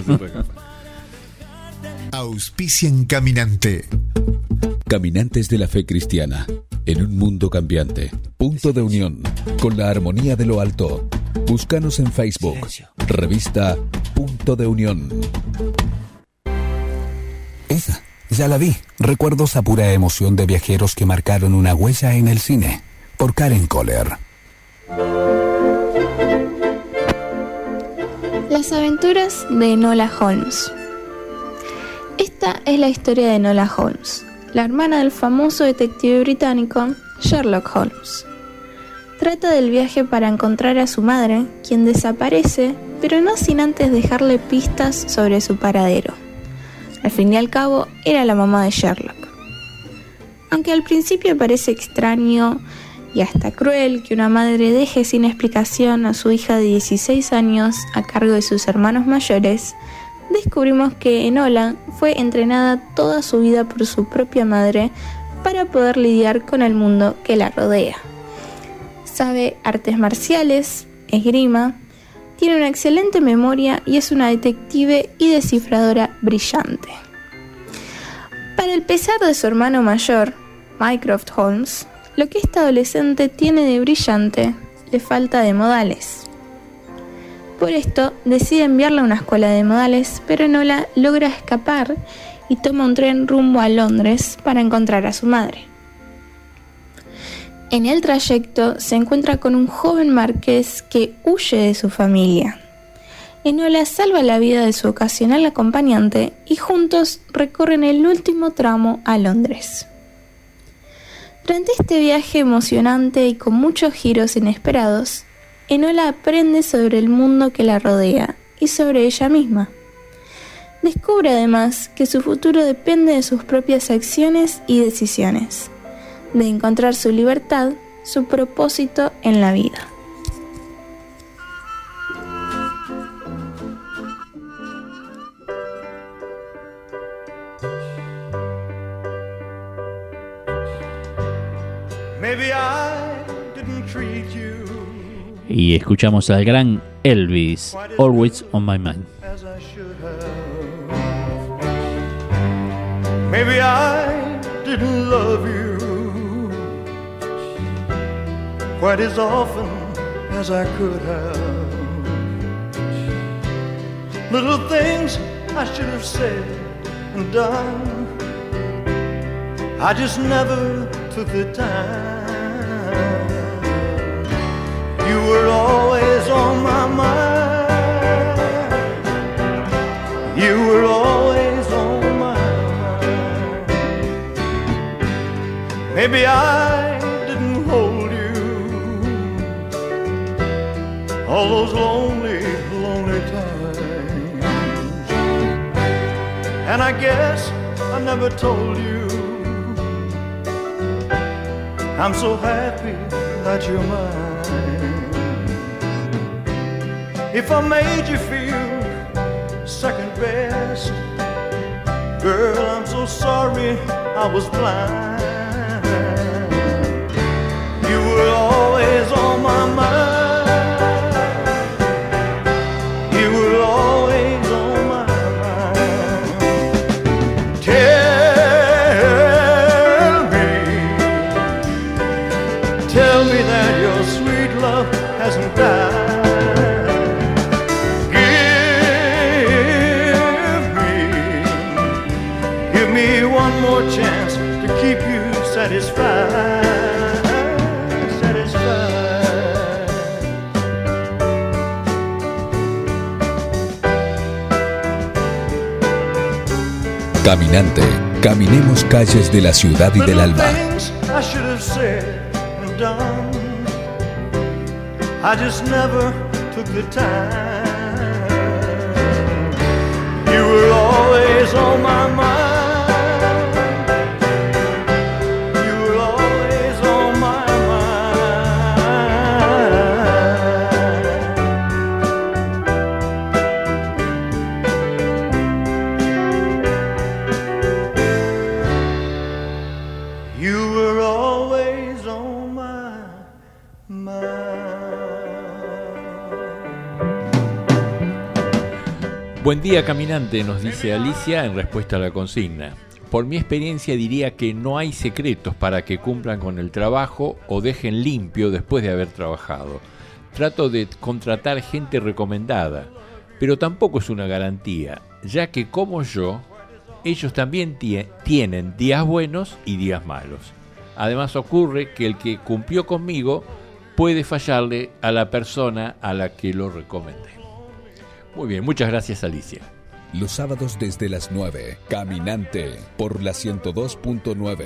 [SPEAKER 1] Auspician Caminante.
[SPEAKER 3] Caminantes de la fe cristiana, en un mundo cambiante. Punto de unión, con la armonía de lo alto. Búscanos en Facebook, revista Punto de Unión. Esa, ya la vi. Recuerdos a pura emoción de viajeros que marcaron una huella en el cine. Por Karen Kohler.
[SPEAKER 19] Las aventuras de Enola Holmes. Esta es la historia de Enola Holmes, la hermana del famoso detective británico Sherlock Holmes. Trata del viaje para encontrar a su madre, quien desaparece, pero no sin antes dejarle pistas sobre su paradero. Al fin y al cabo, era la mamá de Sherlock. Aunque al principio parece extraño y hasta cruel que una madre deje sin explicación a su hija de 16 años a cargo de sus hermanos mayores, descubrimos que Enola fue entrenada toda su vida por su propia madre para poder lidiar con el mundo que la rodea. Sabe artes marciales, esgrima, tiene una excelente memoria y es una detective y descifradora brillante. Para el pesar de su hermano mayor, Mycroft Holmes, lo que esta adolescente tiene de brillante le falta de modales. Por esto decide enviarla a una escuela de modales, pero Enola logra escapar y toma un tren rumbo a Londres para encontrar a su madre. En el trayecto se encuentra con un joven marqués que huye de su familia. Enola salva la vida de su ocasional acompañante y juntos recorren el último tramo a Londres. Durante este viaje emocionante y con muchos giros inesperados, Enola aprende sobre el mundo que la rodea y sobre ella misma. Descubre además que su futuro depende de sus propias acciones y decisiones, de encontrar su libertad, su propósito en la vida.
[SPEAKER 6] Y escuchamos al gran Elvis, Always on My Mind.
[SPEAKER 11] Maybe I didn't love you quite as often as I could have. Little things I should have said and done, I just never took the time. You were always on my mind. You were always on my mind. Maybe I didn't hold you all those lonely, lonely times. And I guess I never told you I'm so happy that you're mine. If I made you feel second best, girl, I'm so sorry I was blind. You were always on my mind.
[SPEAKER 20] one more chance to keep you satisfied.
[SPEAKER 3] Caminante, caminemos calles de la ciudad y del alma.
[SPEAKER 20] I should have said and done, I just never took the time. You were always on my mind.
[SPEAKER 4] Buen día, caminante, nos dice Alicia en respuesta a la consigna. Por mi experiencia diría que no hay secretos para que cumplan con el trabajo o dejen limpio después de haber trabajado. Trato de contratar gente recomendada, pero tampoco es una garantía, ya que como yo, ellos también tienen días buenos y días malos. Además ocurre que el que cumplió conmigo puede fallarle a la persona a la que lo recomendé. Muy bien, muchas gracias, Alicia.
[SPEAKER 3] Los sábados desde las 9, Caminante, por la 102.9.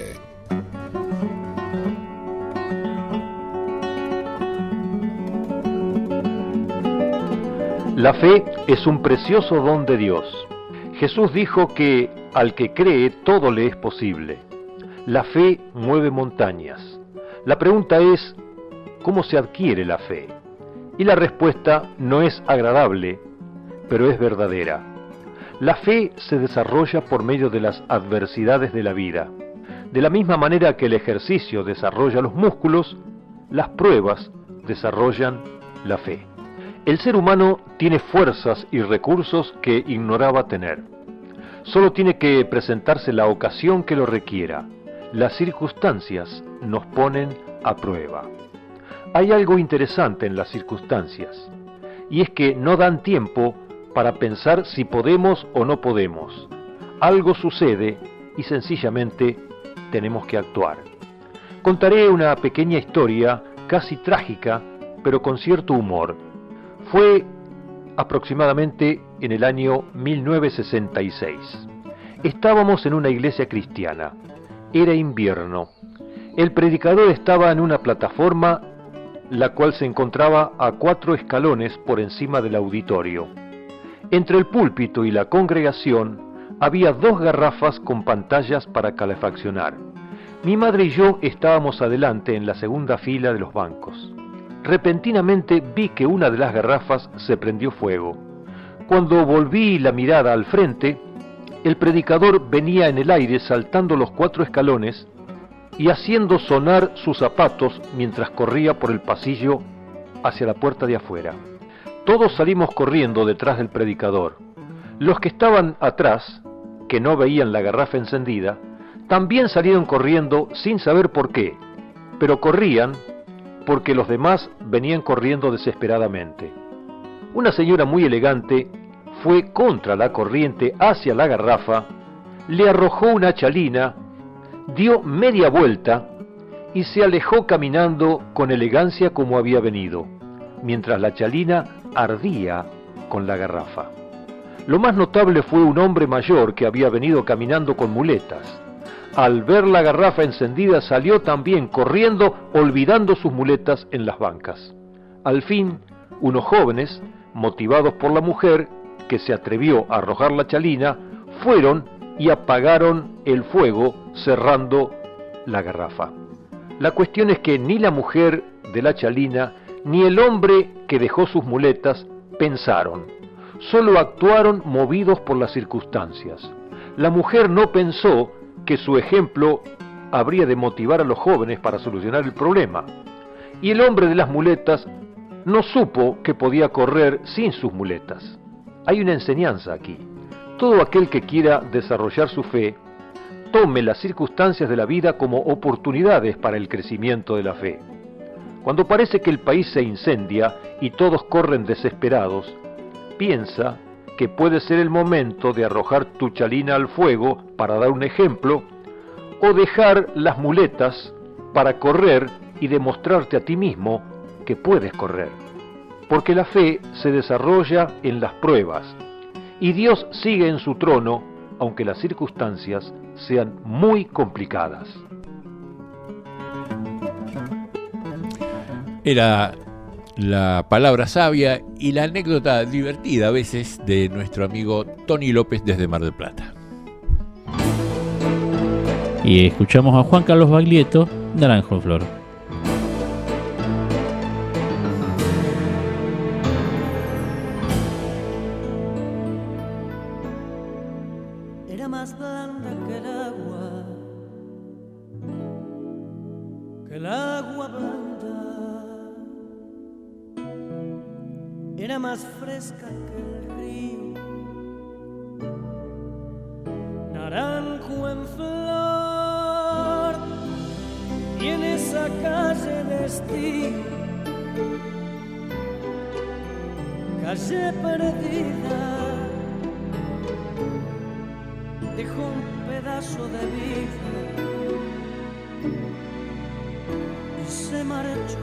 [SPEAKER 21] La fe es un precioso don de Dios. Jesús dijo que al que cree todo le es posible. La fe mueve montañas. La pregunta es, ¿cómo se adquiere la fe? Y la respuesta no es agradable, pero es verdadera. La fe se desarrolla por medio de las adversidades de la vida. De la misma manera que el ejercicio desarrolla los músculos, las pruebas desarrollan la fe. El ser humano tiene fuerzas y recursos que ignoraba tener. Solo tiene que presentarse la ocasión que lo requiera. Las circunstancias nos ponen a prueba. Hay algo interesante en las circunstancias, y es que no dan tiempo para pensar si podemos o no podemos. Algo sucede y sencillamente tenemos que actuar. Contaré una pequeña historia casi trágica, pero con cierto humor. Fue aproximadamente en el año 1966. Estábamos en una iglesia cristiana. Era invierno. El predicador estaba en una plataforma, la cual se encontraba a 4 escalones por encima del auditorio. Entre el púlpito y la congregación había 2 garrafas con pantallas para calefaccionar. Mi madre y yo estábamos adelante en la segunda fila de los bancos. Repentinamente vi que una de las garrafas se prendió fuego. Cuando volví la mirada al frente, el predicador venía en el aire saltando los 4 escalones y haciendo sonar sus zapatos mientras corría por el pasillo hacia la puerta de afuera. Todos salimos corriendo detrás del predicador. Los que estaban atrás, que no veían la garrafa encendida, también salieron corriendo sin saber por qué, pero corrían porque los demás venían corriendo desesperadamente. Una señora muy elegante fue contra la corriente hacia la garrafa, le arrojó una chalina, dio media vuelta y se alejó caminando con elegancia como había venido, mientras la chalina ardía con la garrafa. Lo más notable fue un hombre mayor que había venido caminando con muletas. Al ver la garrafa encendida salió también corriendo, olvidando sus muletas en las bancas. Al fin, unos jóvenes, motivados por la mujer que se atrevió a arrojar la chalina, fueron y apagaron el fuego cerrando la garrafa. La cuestión es que ni la mujer de la chalina ni el hombre que dejó sus muletas pensaron, solo actuaron movidos por las circunstancias. La mujer no pensó que su ejemplo habría de motivar a los jóvenes para solucionar el problema, y el hombre de las muletas no supo que podía correr sin sus muletas. Hay una enseñanza aquí. Todo aquel que quiera desarrollar su fe, tome las circunstancias de la vida como oportunidades para el crecimiento de la fe. Cuando parece que el país se incendia y todos corren desesperados, piensa que puede ser el momento de arrojar tu chalina al fuego para dar un ejemplo o dejar las muletas para correr y demostrarte a ti mismo que puedes correr. Porque la fe se desarrolla en las pruebas y Dios sigue en su trono aunque las circunstancias sean muy complicadas.
[SPEAKER 4] Era la palabra sabia y la anécdota divertida a veces de nuestro amigo Tony López desde Mar del Plata.
[SPEAKER 6] Y escuchamos a Juan Carlos Baglietto, Naranjo en Flor.
[SPEAKER 12] Era más blanda que el agua blanda. Era más fresca que el río, naranjo en flor. Y en esa calle de estío, calle perdida, dejó un pedazo de vida y se marchó.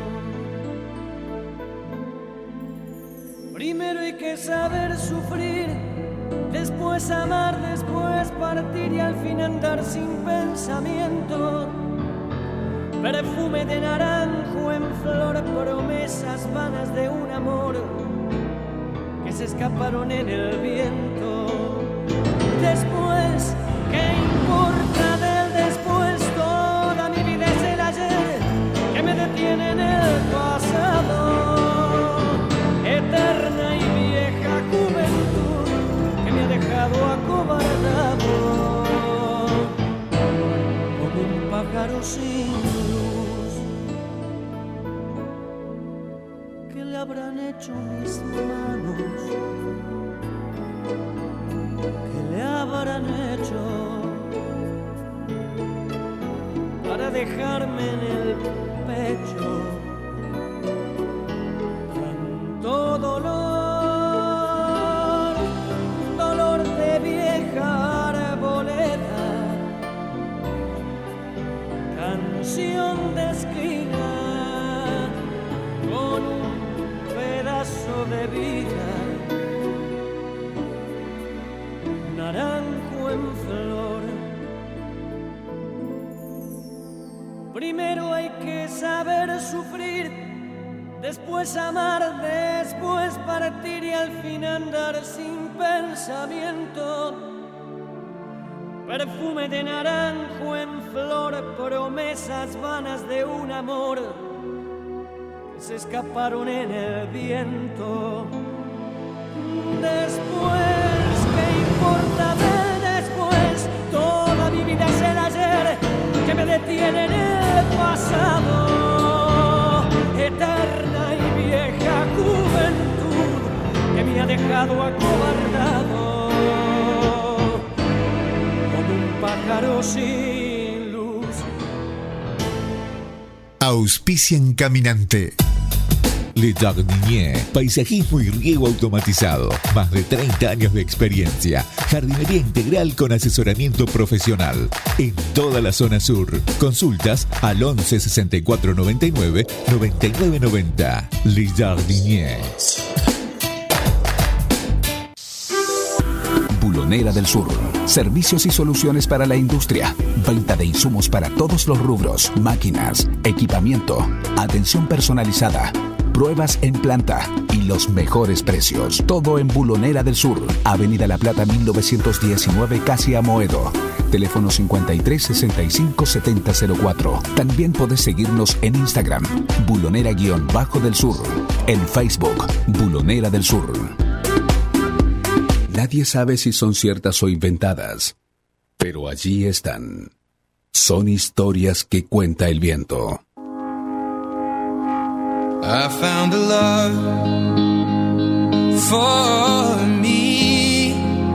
[SPEAKER 12] Primero hay que saber sufrir, después amar, después partir y al fin andar sin pensamiento. Perfume de naranjo en flor, promesas vanas de un amor que se escaparon en el viento. Después, ¿qué importa del después? Toda mi vida es el ayer que me detiene en el pasado. Eterna y vieja juventud que me ha dejado acobardado como un pájaro sin luz. ¿Qué le habrán hecho mis manos? ¿Qué le habrán hecho para dejarme en el pecho tanto dolor, dolor de vieja arboleda, canción de esquina con un pedazo de vida, naranjo en flor. Primero hay que saber sufrir, después amar, después partir y al fin andar sin pensamiento. Perfume de naranjo en flor, promesas vanas de un amor que se escaparon en el viento. Después, ¿qué importa del después? Toda mi vida es el ayer que me detiene en el pasado. Eterna y vieja juventud que me ha dejado acobardado como un pájaro sin luz.
[SPEAKER 1] Auspician Caminante.
[SPEAKER 2] Le Jardinier, paisajismo y riego automatizado. Más de 30 años de experiencia. Jardinería integral con asesoramiento profesional. En toda la zona sur. Consultas al 11 64 99 99 90. Le Jardinier.
[SPEAKER 3] Bulonera del Sur. Servicios y soluciones para la industria. Venta de insumos para todos los rubros. Máquinas, equipamiento, atención personalizada, pruebas en planta y los mejores precios. Todo en Bulonera del Sur. Avenida La Plata 1919, casi Amoedo. Teléfono 53 65 70 04. También podés seguirnos en Instagram, Bulonera-del Sur. En Facebook, Bulonera del Sur. Nadie sabe si son ciertas o inventadas, pero allí están. Son historias que cuenta el viento.
[SPEAKER 9] I found a love for me.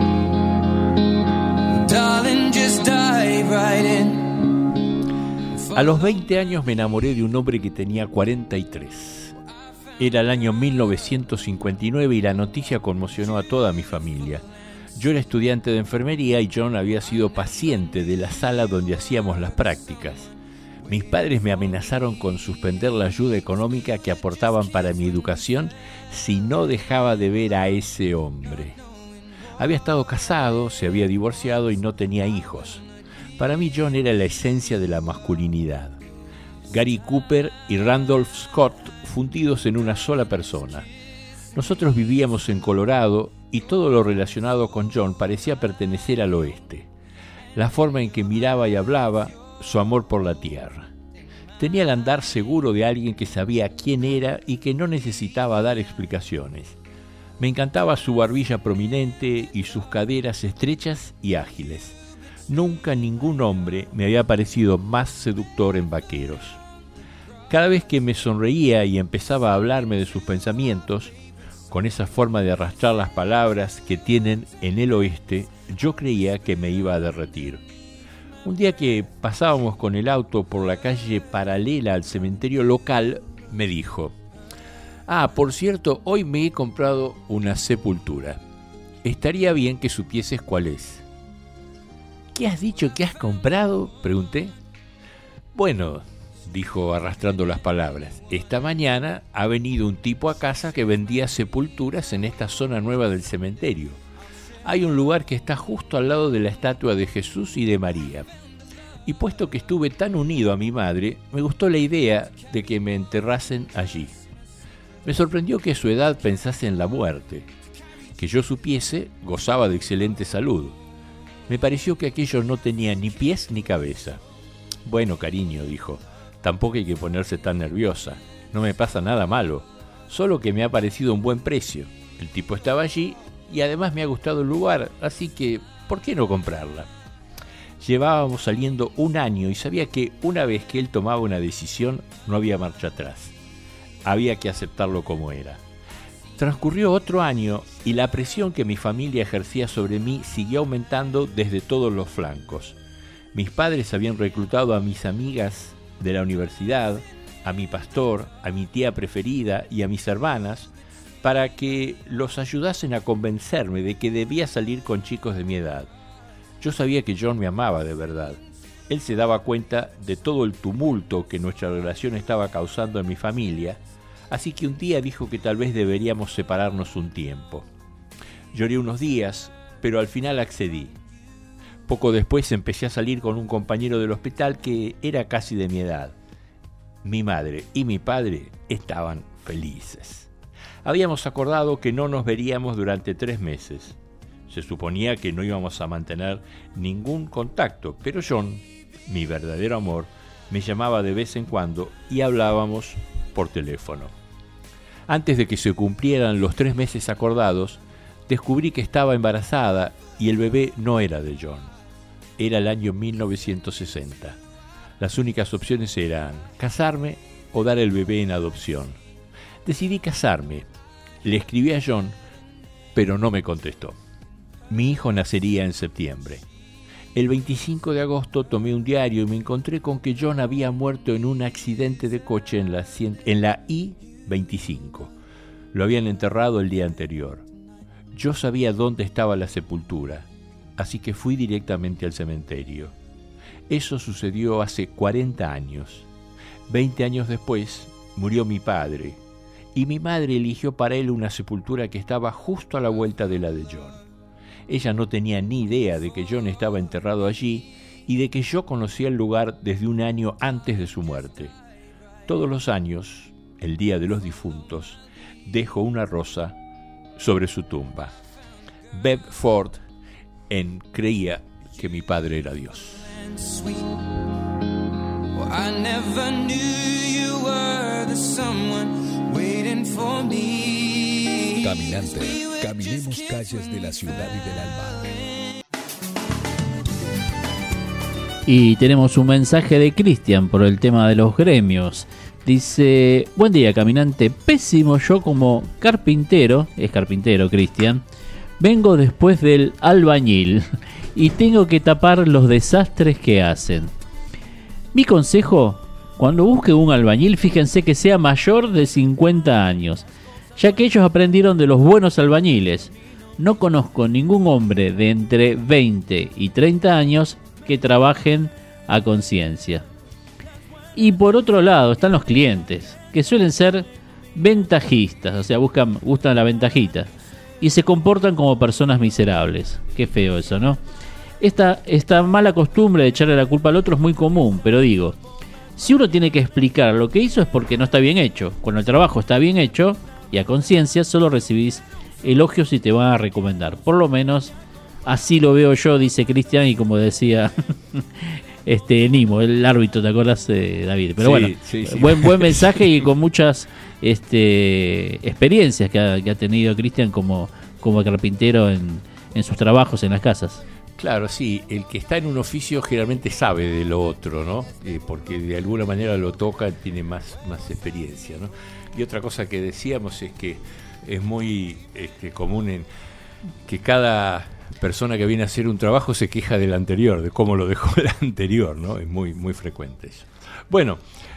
[SPEAKER 9] Darling, just dive right in.
[SPEAKER 4] A los 20 años me enamoré de un hombre que tenía 43. Era el año 1959 y la noticia conmocionó a toda mi familia. Yo era estudiante de enfermería y John había sido paciente de la sala donde hacíamos las prácticas. Mis padres me amenazaron con suspender la ayuda económica que aportaban para mi educación si no dejaba de ver a ese hombre. Había estado casado, se había divorciado y no tenía hijos. Para mí John era la esencia de la masculinidad. Gary Cooper y Randolph Scott fundidos en una sola persona. Nosotros vivíamos en Colorado y todo lo relacionado con John parecía pertenecer al oeste. La forma en que miraba y hablaba, su amor por la tierra. Tenía el andar seguro de alguien que sabía quién era y que no necesitaba dar explicaciones. Me encantaba su barbilla prominente y sus caderas estrechas y ágiles. Nunca ningún hombre me había parecido más seductor en vaqueros. Cada vez que me sonreía y empezaba a hablarme de sus pensamientos, con esa forma de arrastrar las palabras que tienen en el oeste, yo creía que me iba a derretir. Un día que pasábamos con el auto por la calle paralela al cementerio local, me dijo: por cierto, hoy me he comprado una sepultura. Estaría bien que supieses cuál es. ¿Qué has dicho que has comprado?, pregunté. Bueno, dijo arrastrando las palabras, esta mañana ha venido un tipo a casa que vendía sepulturas en esta zona nueva del cementerio. Hay un lugar que está justo al lado de la estatua de Jesús y de María. Y puesto que estuve tan unido a mi madre, me gustó la idea de que me enterrasen allí. Me sorprendió que a su edad pensase en la muerte. Que yo supiese, gozaba de excelente salud. Me pareció que aquello no tenía ni pies ni cabeza. Bueno, cariño, dijo, tampoco hay que ponerse tan nerviosa. No me pasa nada malo, solo que me ha parecido un buen precio. El tipo estaba allí y además me ha gustado el lugar, así que, ¿por qué no comprarla? Llevábamos saliendo 1 año y sabía que una vez que él tomaba una decisión, no había marcha atrás. Había que aceptarlo como era. Transcurrió otro año y la presión que mi familia ejercía sobre mí siguió aumentando desde todos los flancos. Mis padres habían reclutado a mis amigas de la universidad, a mi pastor, a mi tía preferida y a mis hermanas para que los ayudasen a convencerme de que debía salir con chicos de mi edad. Yo sabía que John me amaba de verdad. Él se daba cuenta de todo el tumulto que nuestra relación estaba causando en mi familia, así que un día dijo que tal vez deberíamos separarnos un tiempo. Lloré unos días, pero al final accedí. Poco después empecé a salir con un compañero del hospital que era casi de mi edad. Mi madre y mi padre estaban felices. Habíamos acordado que no nos veríamos durante 3 meses. Se suponía que no íbamos a mantener ningún contacto, pero John, mi verdadero amor, me llamaba de vez en cuando y hablábamos por teléfono. Antes de que se cumplieran los 3 meses acordados, descubrí que estaba embarazada y el bebé no era de John. Era el año 1960. Las únicas opciones eran casarme o dar el bebé en adopción. Decidí casarme. Le escribí a John, pero no me contestó. Mi hijo nacería en septiembre. El 25 de agosto tomé un diario y me encontré con que John había muerto en un accidente de coche en la I-25. Lo habían enterrado el día anterior. Yo sabía dónde estaba la sepultura, así que fui directamente al cementerio. Eso sucedió hace 40 años. 20 años después murió mi padre, y mi madre eligió para él una sepultura que estaba justo a la vuelta de la de John. Ella no tenía ni idea de que John estaba enterrado allí y de que yo conocía el lugar desde 1 año antes de su muerte. Todos los años, el día de los difuntos, dejo una rosa sobre su tumba. Bev Ford creía que mi padre era Dios.
[SPEAKER 2] Caminante, caminemos calles de la ciudad y del alma.
[SPEAKER 6] Y tenemos un mensaje de Cristian por el tema de los gremios. Dice: buen día, caminante. Pésimo yo como carpintero. Es carpintero, Cristian. Vengo después del albañil y tengo que tapar los desastres que hacen. Mi consejo: cuando busquen un albañil, fíjense que sea mayor de 50 años, ya que ellos aprendieron de los buenos albañiles. no conozco ningún hombre de entre 20 y 30 años que trabajen a conciencia. Y por otro lado están los clientes, que suelen ser ventajistas, o sea, buscan la ventajita, y se comportan como personas miserables. Qué feo eso, ¿no? Esta mala costumbre de echarle la culpa al otro es muy común, pero digo, si uno tiene que explicar lo que hizo es porque no está bien hecho. Cuando el trabajo está bien hecho y a conciencia, solo recibís elogios y te van a recomendar. Por lo menos así lo veo yo, dice Cristian, y como decía Nimo, el árbitro, ¿te acuerdas, David? Pero sí, bueno, sí. Buen mensaje y con muchas experiencias que ha tenido Cristian como carpintero en sus trabajos en las casas.
[SPEAKER 4] Claro, sí, el que está en un oficio generalmente sabe de lo otro, ¿no? Porque de alguna manera lo toca, tiene más experiencia, ¿no? Y otra cosa que decíamos es que es muy común en que cada persona que viene a hacer un trabajo se queja del anterior, de cómo lo dejó el anterior, ¿no? Es muy, muy frecuente eso. Bueno,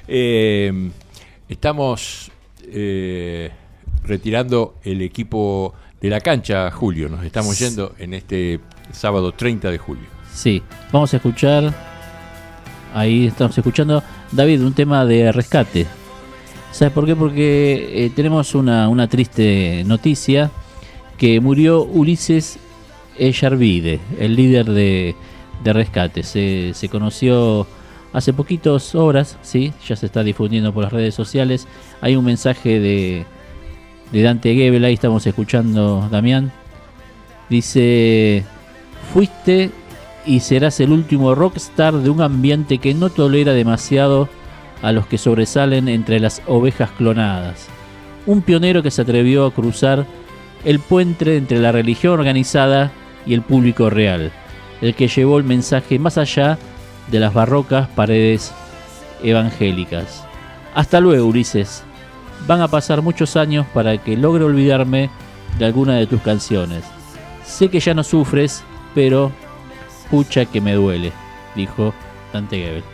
[SPEAKER 4] estamos retirando el equipo de la cancha, Julio. Nos estamos yendo en este sábado 30 de julio.
[SPEAKER 6] Sí, vamos a escuchar, ahí estamos escuchando, David, un tema de rescate. ¿Sabes por qué? Porque tenemos una triste noticia, que murió Ulises Eyarvide, el líder de rescate. Se conoció hace poquitas horas, ¿sí? Ya se está difundiendo por las redes sociales. Hay un mensaje de Dante Gebel, ahí estamos escuchando, Damián. Dice: fuiste y serás el último rockstar de un ambiente que no tolera demasiado a los que sobresalen entre las ovejas clonadas. Un pionero que se atrevió a cruzar el puente entre la religión organizada y el público real. El que llevó el mensaje más allá de las barrocas paredes evangélicas. Hasta luego, Ulises. Van a pasar muchos años para que logre olvidarme de alguna de tus canciones. Sé que ya no sufres, pero pucha que me duele, dijo Dante Gebel.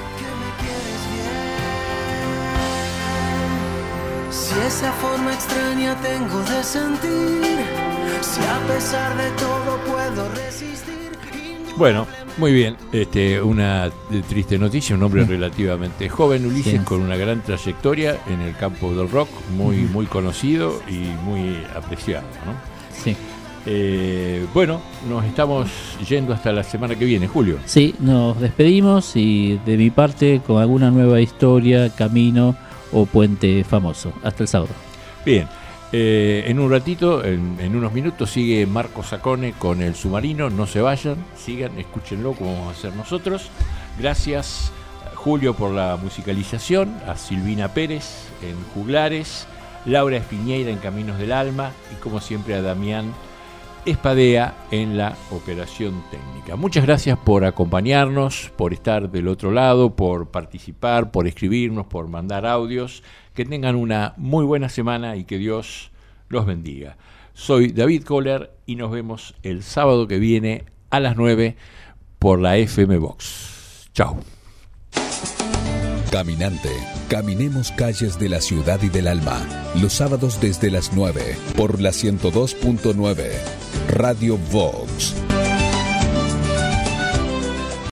[SPEAKER 9] Si esa forma extraña tengo de sentir, si a pesar de todo puedo resistir.
[SPEAKER 4] Bueno, muy bien. Una triste noticia, un hombre relativamente joven, Ulises, sí, con una gran trayectoria en el campo del rock, muy conocido y muy apreciado, ¿no?
[SPEAKER 6] Sí.
[SPEAKER 4] Bueno, nos estamos yendo hasta la semana que viene, Julio.
[SPEAKER 6] Sí, nos despedimos y de mi parte con alguna nueva historia, camino o puente famoso. Hasta el sábado.
[SPEAKER 4] Bien, en un ratito, en unos minutos, sigue Marco Sacone con El Submarino. No se vayan, sigan, escúchenlo como vamos a hacer nosotros. Gracias, Julio, por la musicalización, a Silvina Pérez en Juglares, Laura Espiñeira en Caminos del Alma y como siempre a Damián Espadea en la operación técnica. Muchas gracias por acompañarnos, por estar del otro lado, por participar, por escribirnos, por mandar audios. Que tengan una muy buena semana y que Dios los bendiga. Soy David Kohler y nos vemos el sábado que viene a las 9 por la FM Box. Chao.
[SPEAKER 2] Caminante, caminemos calles de la ciudad y del alma. Los sábados desde las 9 por la 102.9 Radio Vox.